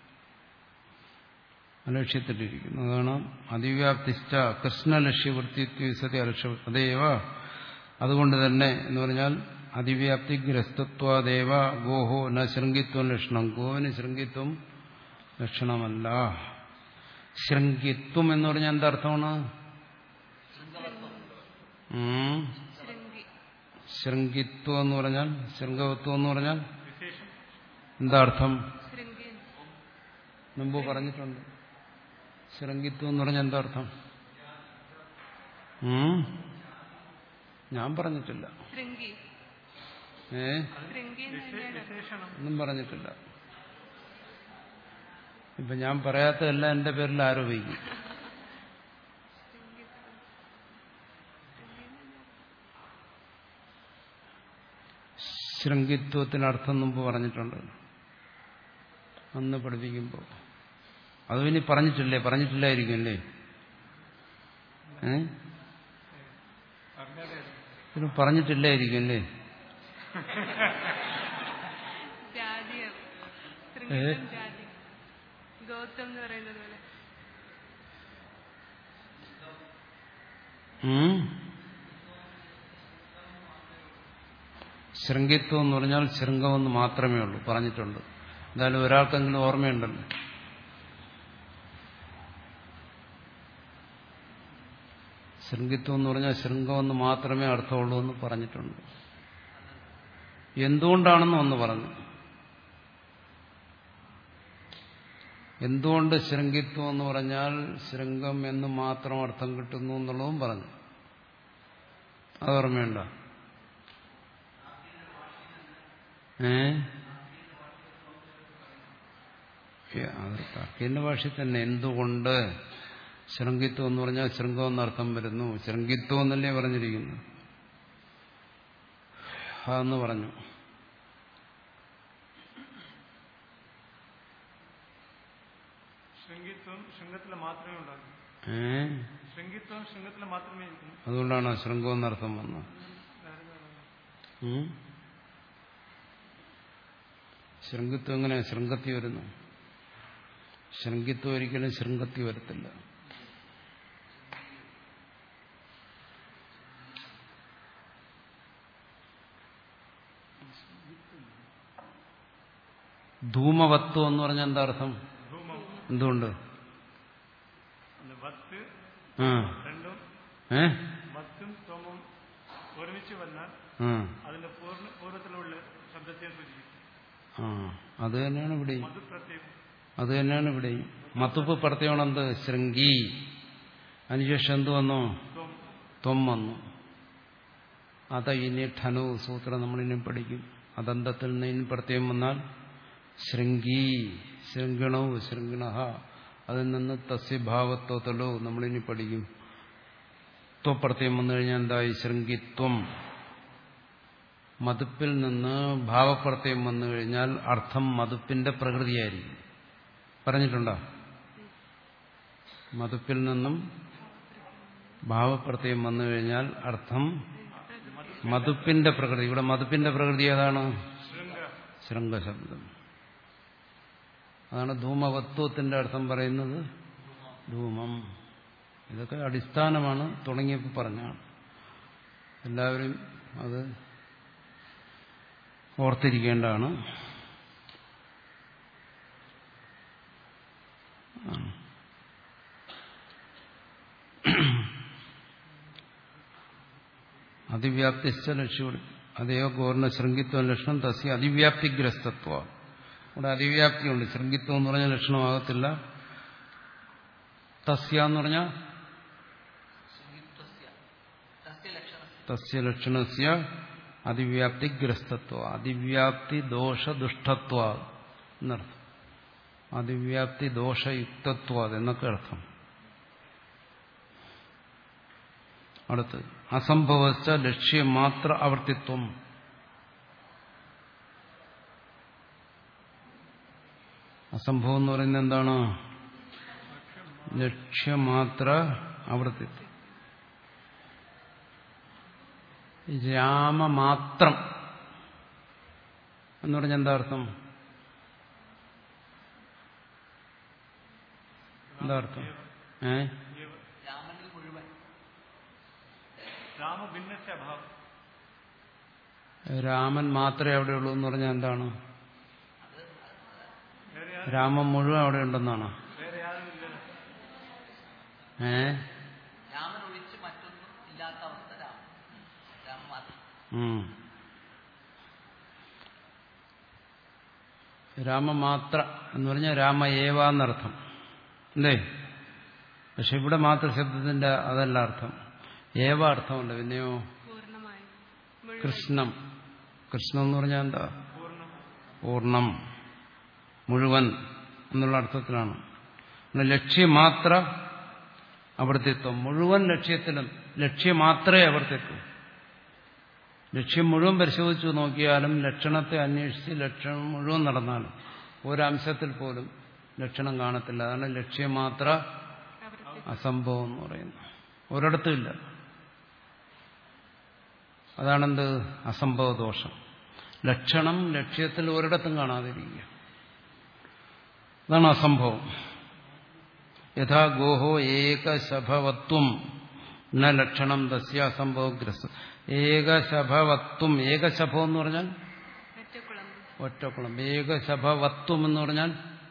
അലക്ഷ്യത്തിലിരിക്കുന്നു. അതാണ് അതിവ്യാപ്തിഷ്ട കൃഷ്ണലക്ഷ്യവൃത്തിത്വ സതി അലക്ഷ്യ. അതേവ അതുകൊണ്ട് തന്നെ എന്ന് പറഞ്ഞാൽ അതിവ്യാപ്തി ഗ്രസ്തത്വാദേവ ഗോഹോ ന ശൃംഗിത്വം ലക്ഷണം. ഗോവിന് ശൃംഗിത്വം ലക്ഷണമല്ല. ശൃംഗിത്വം എന്ന് പറഞ്ഞാൽ എന്താർത്ഥമാണ്? ശൃംഗിത്വം എന്ന് പറഞ്ഞാൽ, ശൃംഗവത്വം എന്ന് പറഞ്ഞാൽ എന്താ അർത്ഥം? മുമ്പ് പറഞ്ഞിട്ടുണ്ട്. ശൃംഗിത്വം എന്ന് പറഞ്ഞാൽ എന്താ അർത്ഥം? ഞാൻ പറഞ്ഞിട്ടില്ല. ഏ ഒന്നും പറഞ്ഞിട്ടില്ല. ഇപ്പൊ ഞാൻ പറയാത്തതെല്ലാം എന്റെ പേരിൽ ആരോപിക്കും. ശൃംഗിത്വത്തിനർത്ഥം മുമ്പ് പറഞ്ഞിട്ടുണ്ട് അന്ന് പഠിപ്പിക്കുമ്പോൾ. അതും ഇനി പറഞ്ഞിട്ടില്ലേ? പറഞ്ഞിട്ടില്ലായിരിക്കും അല്ലേ? ഏ ഇത് പറഞ്ഞിട്ടില്ലായിരിക്കും അല്ലേ? ശൃംഗിത്വം എന്ന് പറഞ്ഞാൽ ശൃംഗമെന്ന് മാത്രമേ ഉള്ളൂ, പറഞ്ഞിട്ടുണ്ട്. എന്തായാലും ഒരാൾക്കെങ്കിലും ഓർമ്മയുണ്ടല്ലോ. ശൃംഗിത്വം എന്ന് പറഞ്ഞാൽ ശൃംഗമെന്ന് മാത്രമേ അർത്ഥമുള്ളൂ എന്ന് പറഞ്ഞിട്ടുണ്ട്. എന്തുകൊണ്ടാണെന്ന് ഒന്ന് പറഞ്ഞു. എന്തുകൊണ്ട് ശൃംഗിത്വം എന്ന് പറഞ്ഞാൽ ശൃംഗം എന്ന് മാത്രം അർത്ഥം കിട്ടുന്നു എന്നുള്ളതും പറഞ്ഞു. അത് ഓർമ്മയുണ്ട? ഏ അത് തർക്കീന്റെ ഭാഷയിൽ തന്നെ എന്തുകൊണ്ട് ശൃംഗിത്വം എന്ന് പറഞ്ഞാൽ ശൃംഗം എന്നർത്ഥം വരുന്നു. ശൃംഗിത്വം എന്നല്ലേ പറഞ്ഞിരിക്കുന്നു. അതെന്ന് പറഞ്ഞു. അതുകൊണ്ടാണ് ശൃംഗം എന്നർത്ഥം വന്നത്. ശൃംഗിത്വം എങ്ങനെ ശൃംഗത്തി വരുന്നു? ശൃംഗിത്വം ഒരിക്കലും ശൃംഗത്തി വരത്തില്ല. ധൂമവത്വം എന്ന് പറഞ്ഞാൽ എന്താ അർത്ഥം? എന്തുകൊണ്ട്? ആ ഏ ആ അത് തന്നെയാണ് ഇവിടെയും. അത് തന്നെയാണ് ഇവിടെയും. മത്തുപ്പ് പ്രത്യേകം എന്ത്? ശൃംഗി. അതിനുശേഷം എന്ത് വന്നു? ത്വം വന്നു. അത ഇനി ധനു സൂത്രം നമ്മളിനി പഠിക്കും. അതന്തത്തിൽ നിന്ന് ഇനി പ്രത്യേകം വന്നാൽ ശൃംഗി, ശൃംഗണോ ശൃംഗണ. അതിൽ നിന്ന് തസ്യഭാവത്വത്തലോ നമ്മളിനി പഠിക്കും. ത്വപ്രത്യം വന്നു കഴിഞ്ഞാൽ എന്തായി? ശൃംഗിത്വം. മതുപ്പിൽ നിന്ന് ഭാവപ്രത്യം വന്നു കഴിഞ്ഞാൽ അർത്ഥം മതുപ്പിന്റെ പ്രകൃതിയായിരിക്കും. പറഞ്ഞിട്ടുണ്ടോ? മതുപ്പിൽ നിന്നും ഭാവപ്രത്യം വന്നു കഴിഞ്ഞാൽ അർത്ഥം മതുപ്പിന്റെ പ്രകൃതി. ഇവിടെ മതുപ്പിന്റെ പ്രകൃതി ഏതാണ്? ശൃംഗശബ്ദം. അതാണ് ധൂമവത്വത്തിന്റെ അർത്ഥം പറയുന്നത്. ധൂമം. ഇതൊക്കെ അടിസ്ഥാനമാണ്, തുടങ്ങിയപ്പോൾ പറഞ്ഞാണ്. എല്ലാവരും അത് ഓർത്തിരിക്കേണ്ടതാണ്. അതിവ്യാപ്തിശ്ച ലക്ഷ്യം അതയോ ഗോർണ ശൃംഗിത്വം ലക്ഷണം തസ്യ അതിവ്യാപ്തിഗ്രസ്തത്വ. ഇവിടെ അതിവ്യാപ്തിയുണ്ട്. ശൃംഗിത്വം എന്ന് പറഞ്ഞാൽ ലക്ഷണമാകത്തില്ല. തസ്യ എന്ന് പറഞ്ഞാൽ തസ്യ ലക്ഷണസ്യ അതിവ്യാപ്തിഗ്രസ്തത്വ അതിവ്യാപ്തി ദോഷ ദുഷ്ടത്വ എന്നർത്ഥം. അതിവ്യാപ്തി ദോഷയുക്തത്വ എന്നൊക്കെ അർത്ഥം. അടുത്ത് അസംഭവസ്ഥ ലക്ഷ്യമാത്ര ആവർത്തിത്വം. അസംഭവം എന്ന് പറയുന്നത് എന്താണ്? ലക്ഷ്യമാത്ര ആവർത്തിത്വം. രാമമാത്രം എന്ന് പറഞ്ഞാൽ എന്താ അർത്ഥം? എന്താ അർത്ഥം? ഏ രാമൻ മാത്രമേ അവിടെയുള്ളൂ എന്ന് പറഞ്ഞാൽ എന്താണ്? രാമൻ മുഴുവൻ അവിടെ ഉണ്ടെന്നാണ്. ഏ രാമമാത്ര എന്ന് പറഞ്ഞാൽ രാമ ഏവ എന്നർത്ഥം അല്ലേ? പക്ഷെ ഇവിടെ മാത്ര ശബ്ദത്തിന്റെ അതല്ല അർത്ഥം. ഏവ അർത്ഥമുണ്ട്. പിന്നെയോ കൃഷ്ണം. കൃഷ്ണം എന്ന് പറഞ്ഞാൽ എന്താ? പൂർണ്ണം, മുഴുവൻ എന്നുള്ള അർത്ഥത്തിലാണ്. ലക്ഷ്യമാത്ര അവർത്തിത്വം. മുഴുവൻ ലക്ഷ്യത്തിലും ലക്ഷ്യമാത്രേ അവർത്തിത്വം. ലക്ഷ്യം മുഴുവൻ പരിശോധിച്ചു നോക്കിയാലും ലക്ഷണത്തെ അന്വേഷിച്ച് ലക്ഷണം മുഴുവൻ നടന്നാലും ഒരംശത്തിൽ പോലും ലക്ഷണം കാണത്തില്ല. അതാണ് ലക്ഷ്യമാത്ര അസംഭവം എന്ന് പറയുന്നത്. ഒരിടത്തുമില്ല. അതാണെന്ത്? അസംഭവ ദോഷം. ലക്ഷണം ലക്ഷ്യത്തിൽ ഒരിടത്തും കാണാതിരിക്കുക, അതാണ് അസംഭവം. യഥാ ഗോഹോ ഏകശഭവത്വം ന ലക്ഷണം തസ്യ അസംഭവഗ്രസ്ത. ഏകശഭവത്വം, ഏകശഭം എന്ന് പറഞ്ഞാൽ ഒറ്റക്കുളം. ഏകശഭവത്വം എന്ന് പറഞ്ഞാൽ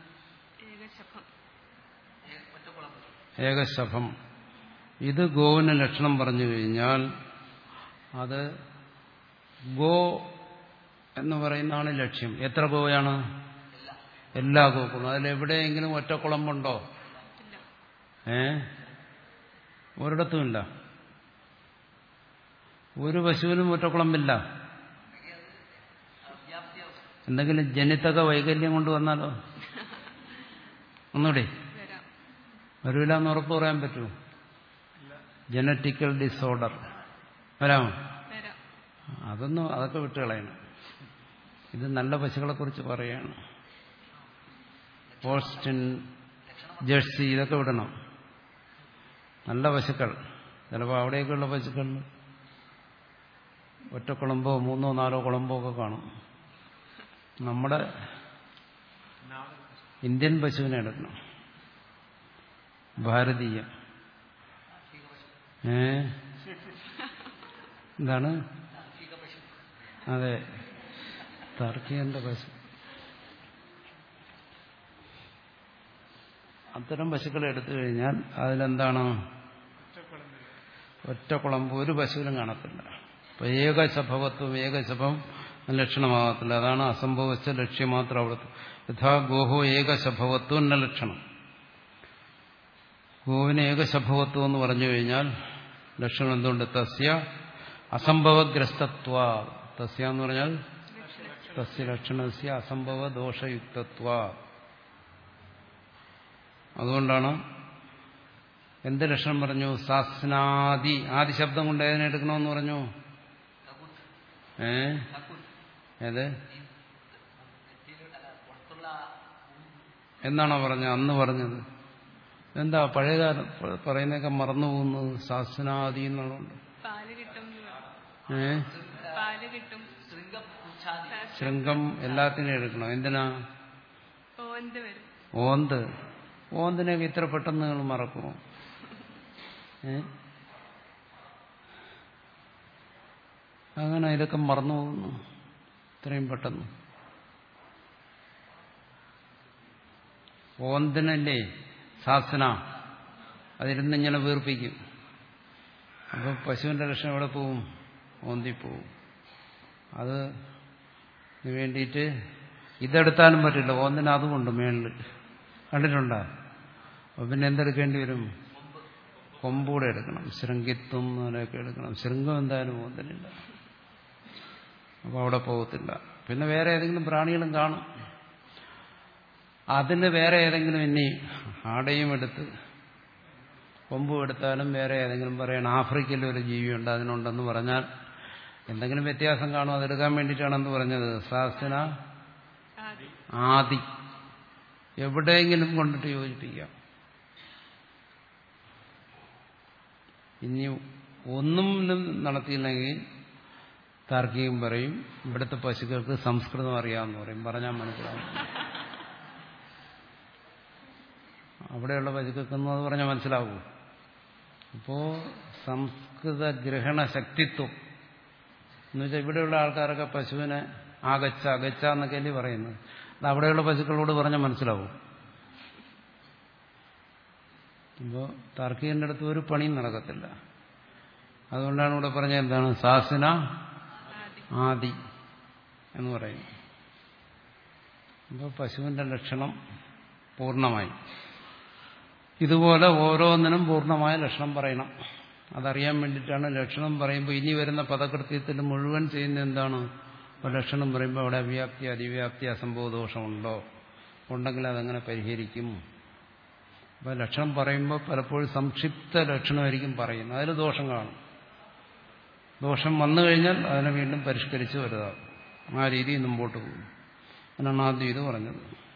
ഏകശഭം. ഇത് ഗോവിന് ലക്ഷണം പറഞ്ഞു കഴിഞ്ഞാൽ അത് ഗോ എന്ന് പറയുന്നതാണ് ലക്ഷ്യം. എത്ര ഗോയാണ്? എല്ലാ ഗോക്കുളം. അതിലെവിടെയെങ്കിലും ഒറ്റക്കുളമ്പുണ്ടോ? ഏ ഒരിടത്തുമില്ല. ഒരു പശുവിനും ഒറ്റക്കുളമ്പില്ല. എന്തെങ്കിലും ജനിതക വൈകല്യം കൊണ്ട് വന്നാലോ? ഒന്നുകൂടി വരൂല എന്ന് ഉറപ്പ് പറയാൻ പറ്റുമോ? ജനറ്റിക്കൽ ഡിസോർഡർ വരാമോ? അതൊന്നും അതൊക്കെ വിട്ടുകളയണം. ഇത് നല്ല പശുക്കളെ കുറിച്ച് പറയാണ്. ഓസ്റ്റിൻ, ജേഴ്സി ഇതൊക്കെ വിടണം. നല്ല പശുക്കൾ. ചിലപ്പോൾ അവിടെയൊക്കെയുള്ള പശുക്കളിൽ ഒറ്റ കുളമ്പോ മൂന്നോ നാലോ കുളമ്പോ ഒക്കെ കാണും. നമ്മുടെ ഇന്ത്യൻ പശുവിനെ എടുക്കണം. ഭാരതീയ. ഏ എന്താണ്? അതെ, ടർക്കിയന്റെ പശു. അത്തരം പശുക്കളെ എടുത്തു കഴിഞ്ഞാൽ അതിലെന്താണ്? ഒറ്റ കുളമ്പ് ഒരു പശുവിനും കാണത്തില്ല. അപ്പൊ ഏകശഭവത്വം, ഏകശഭം ലക്ഷണമാകത്തില്ല. അതാണ് അസംഭവിച്ച ലക്ഷ്യം മാത്രം അവിടുത്തെ. യഥാ ഗോഹോ ഏകശഭവത്വം എന്ന ലക്ഷണം. ഗോവിന് ഏകശഭവത്വം എന്ന് പറഞ്ഞു കഴിഞ്ഞാൽ ലക്ഷണം എന്തുകൊണ്ട്? തസ്യ അസംഭവഗ്രസ്തത്വ. തസ്യ എന്ന് പറഞ്ഞാൽ തസ്യ ലക്ഷണസ്യ അസംഭവ ദോഷയുക്തത്വ. അതുകൊണ്ടാണ് എന്ത് ലക്ഷണം പറഞ്ഞു? സാസ്നാദി. ആദി ശബ്ദം കൊണ്ട് ഏതിനെ എടുക്കണമെന്ന് പറഞ്ഞു? ഏ ഏത് എന്നാണോ പറഞ്ഞത്? അന്ന് പറഞ്ഞത് എന്താ? പഴയകാലം പറയുന്നതൊക്കെ മറന്നു പോകുന്നത്. സാസ്നാദി എന്നുള്ളതുകൊണ്ട് ഏ ശൃംഗം എല്ലാത്തിനെയും എടുക്കണം. എന്തിനാ? ഓന്ത്. ഓന്തിനെയൊക്കെ ഇത്ര പെട്ടെന്ന് നിങ്ങൾ മറക്കുമോ? ഏ അങ്ങനെ ഇതൊക്കെ മറന്നു പോകുന്നു ഇത്രയും പെട്ടെന്ന്. ഓന്തിനല്ലേ സാസന, അതിരുന്ന് ഇങ്ങനെ വീർപ്പിക്കും. അപ്പോൾ പശുവിന്റെ ലക്ഷണം എവിടെ പോവും? ഓന്തിപ്പോവും. അത് വേണ്ടിയിട്ട് ഇതെടുത്താലും പറ്റില്ല, ഓന്തിന് അതുമുണ്ട് മേളിൽ. കണ്ടിട്ടുണ്ടോ? അപ്പോൾ പിന്നെ എന്തെടുക്കേണ്ടി വരും? കൊമ്പൂടെ എടുക്കണം. ശൃംഗിത്വം അങ്ങനെയൊക്കെ എടുക്കണം. ശൃംഗം എന്തായാലും ഓന്തിനില്ല, അപ്പോൾ അവിടെ പോകത്തില്ല. പിന്നെ വേറെ ഏതെങ്കിലും പ്രാണികളും കാണും, അതിന് വേറെ ഏതെങ്കിലും ഇനി ആടയും എടുത്ത് കൊമ്പും എടുത്താലും വേറെ ഏതെങ്കിലും പറയണം ആഫ്രിക്കയിൽ ഒരു ജീവിയുണ്ട് അതിനുണ്ടെന്ന് പറഞ്ഞാൽ എന്തെങ്കിലും വ്യത്യാസം കാണും, അതെടുക്കാൻ വേണ്ടിയിട്ടാണെന്ന് പറഞ്ഞത്. സാസന ആദി എവിടെയെങ്കിലും കൊണ്ടിട്ട് യോജിപ്പിക്കാം. ഇനി ഒന്നും നടത്തിയില്ലെങ്കിൽ താർക്കികം പറയും ഇവിടുത്തെ പശുക്കൾക്ക് സംസ്കൃതം അറിയാമെന്ന് പറയും, പറഞ്ഞാൽ മനസ്സിലാവും. അവിടെയുള്ള പശുക്കൾക്കൊന്നും അത് പറഞ്ഞാൽ മനസ്സിലാവൂ. അപ്പോ സംസ്കൃത ഗ്രഹണ ശക്തിത്വം എന്ന് വെച്ചാൽ ഇവിടെയുള്ള ആൾക്കാരൊക്കെ പശുവിനെ ആകച്ച അകച്ച എന്നൊക്കെയല്ലേ പറയുന്നത്. അത് അവിടെയുള്ള പശുക്കളോട് പറഞ്ഞാൽ മനസ്സിലാവും. അപ്പോൾ താർക്കികന്റെ അടുത്ത് ഒരു പണിയും നടക്കത്തില്ല. അതുകൊണ്ടാണ് ഇവിടെ പറഞ്ഞ എന്താണ് സാസന ആദി എന്ന് പറയുന്നത്. അപ്പോൾ പശുവിന്റെ ലക്ഷണം പൂർണ്ണമായി. ഇതുപോലെ ഓരോന്നിനും പൂർണ്ണമായ ലക്ഷണം പറയണം. അതറിയാൻ വേണ്ടിയിട്ടാണ് ലക്ഷണം പറയുമ്പോൾ ഇനി വരുന്ന പദകൃത്യത്തിൽ മുഴുവൻ ചെയ്യുന്ന എന്താണ്? അപ്പോൾ ലക്ഷണം പറയുമ്പോൾ അവിടെ അവ്യാപ്തി അതിവ്യാപ്തി അസംഭവദോഷമുണ്ടോ, ഉണ്ടെങ്കിൽ അതെങ്ങനെ പരിഹരിക്കും. അപ്പോൾ ലക്ഷണം പറയുമ്പോൾ പലപ്പോഴും സംക്ഷിപ്ത ലക്ഷണമായിരിക്കും പറയുന്നത്, അതിൽ ദോഷം കാണും. ദോഷം വന്നു കഴിഞ്ഞാൽ അതിനെ വീണ്ടും പരിഷ്കരിച്ച് വലുതാകും. ആ രീതിയിൽ മുമ്പോട്ട് പോകും. അതിനാണ് ആദ്യം ഇത് പറഞ്ഞത്.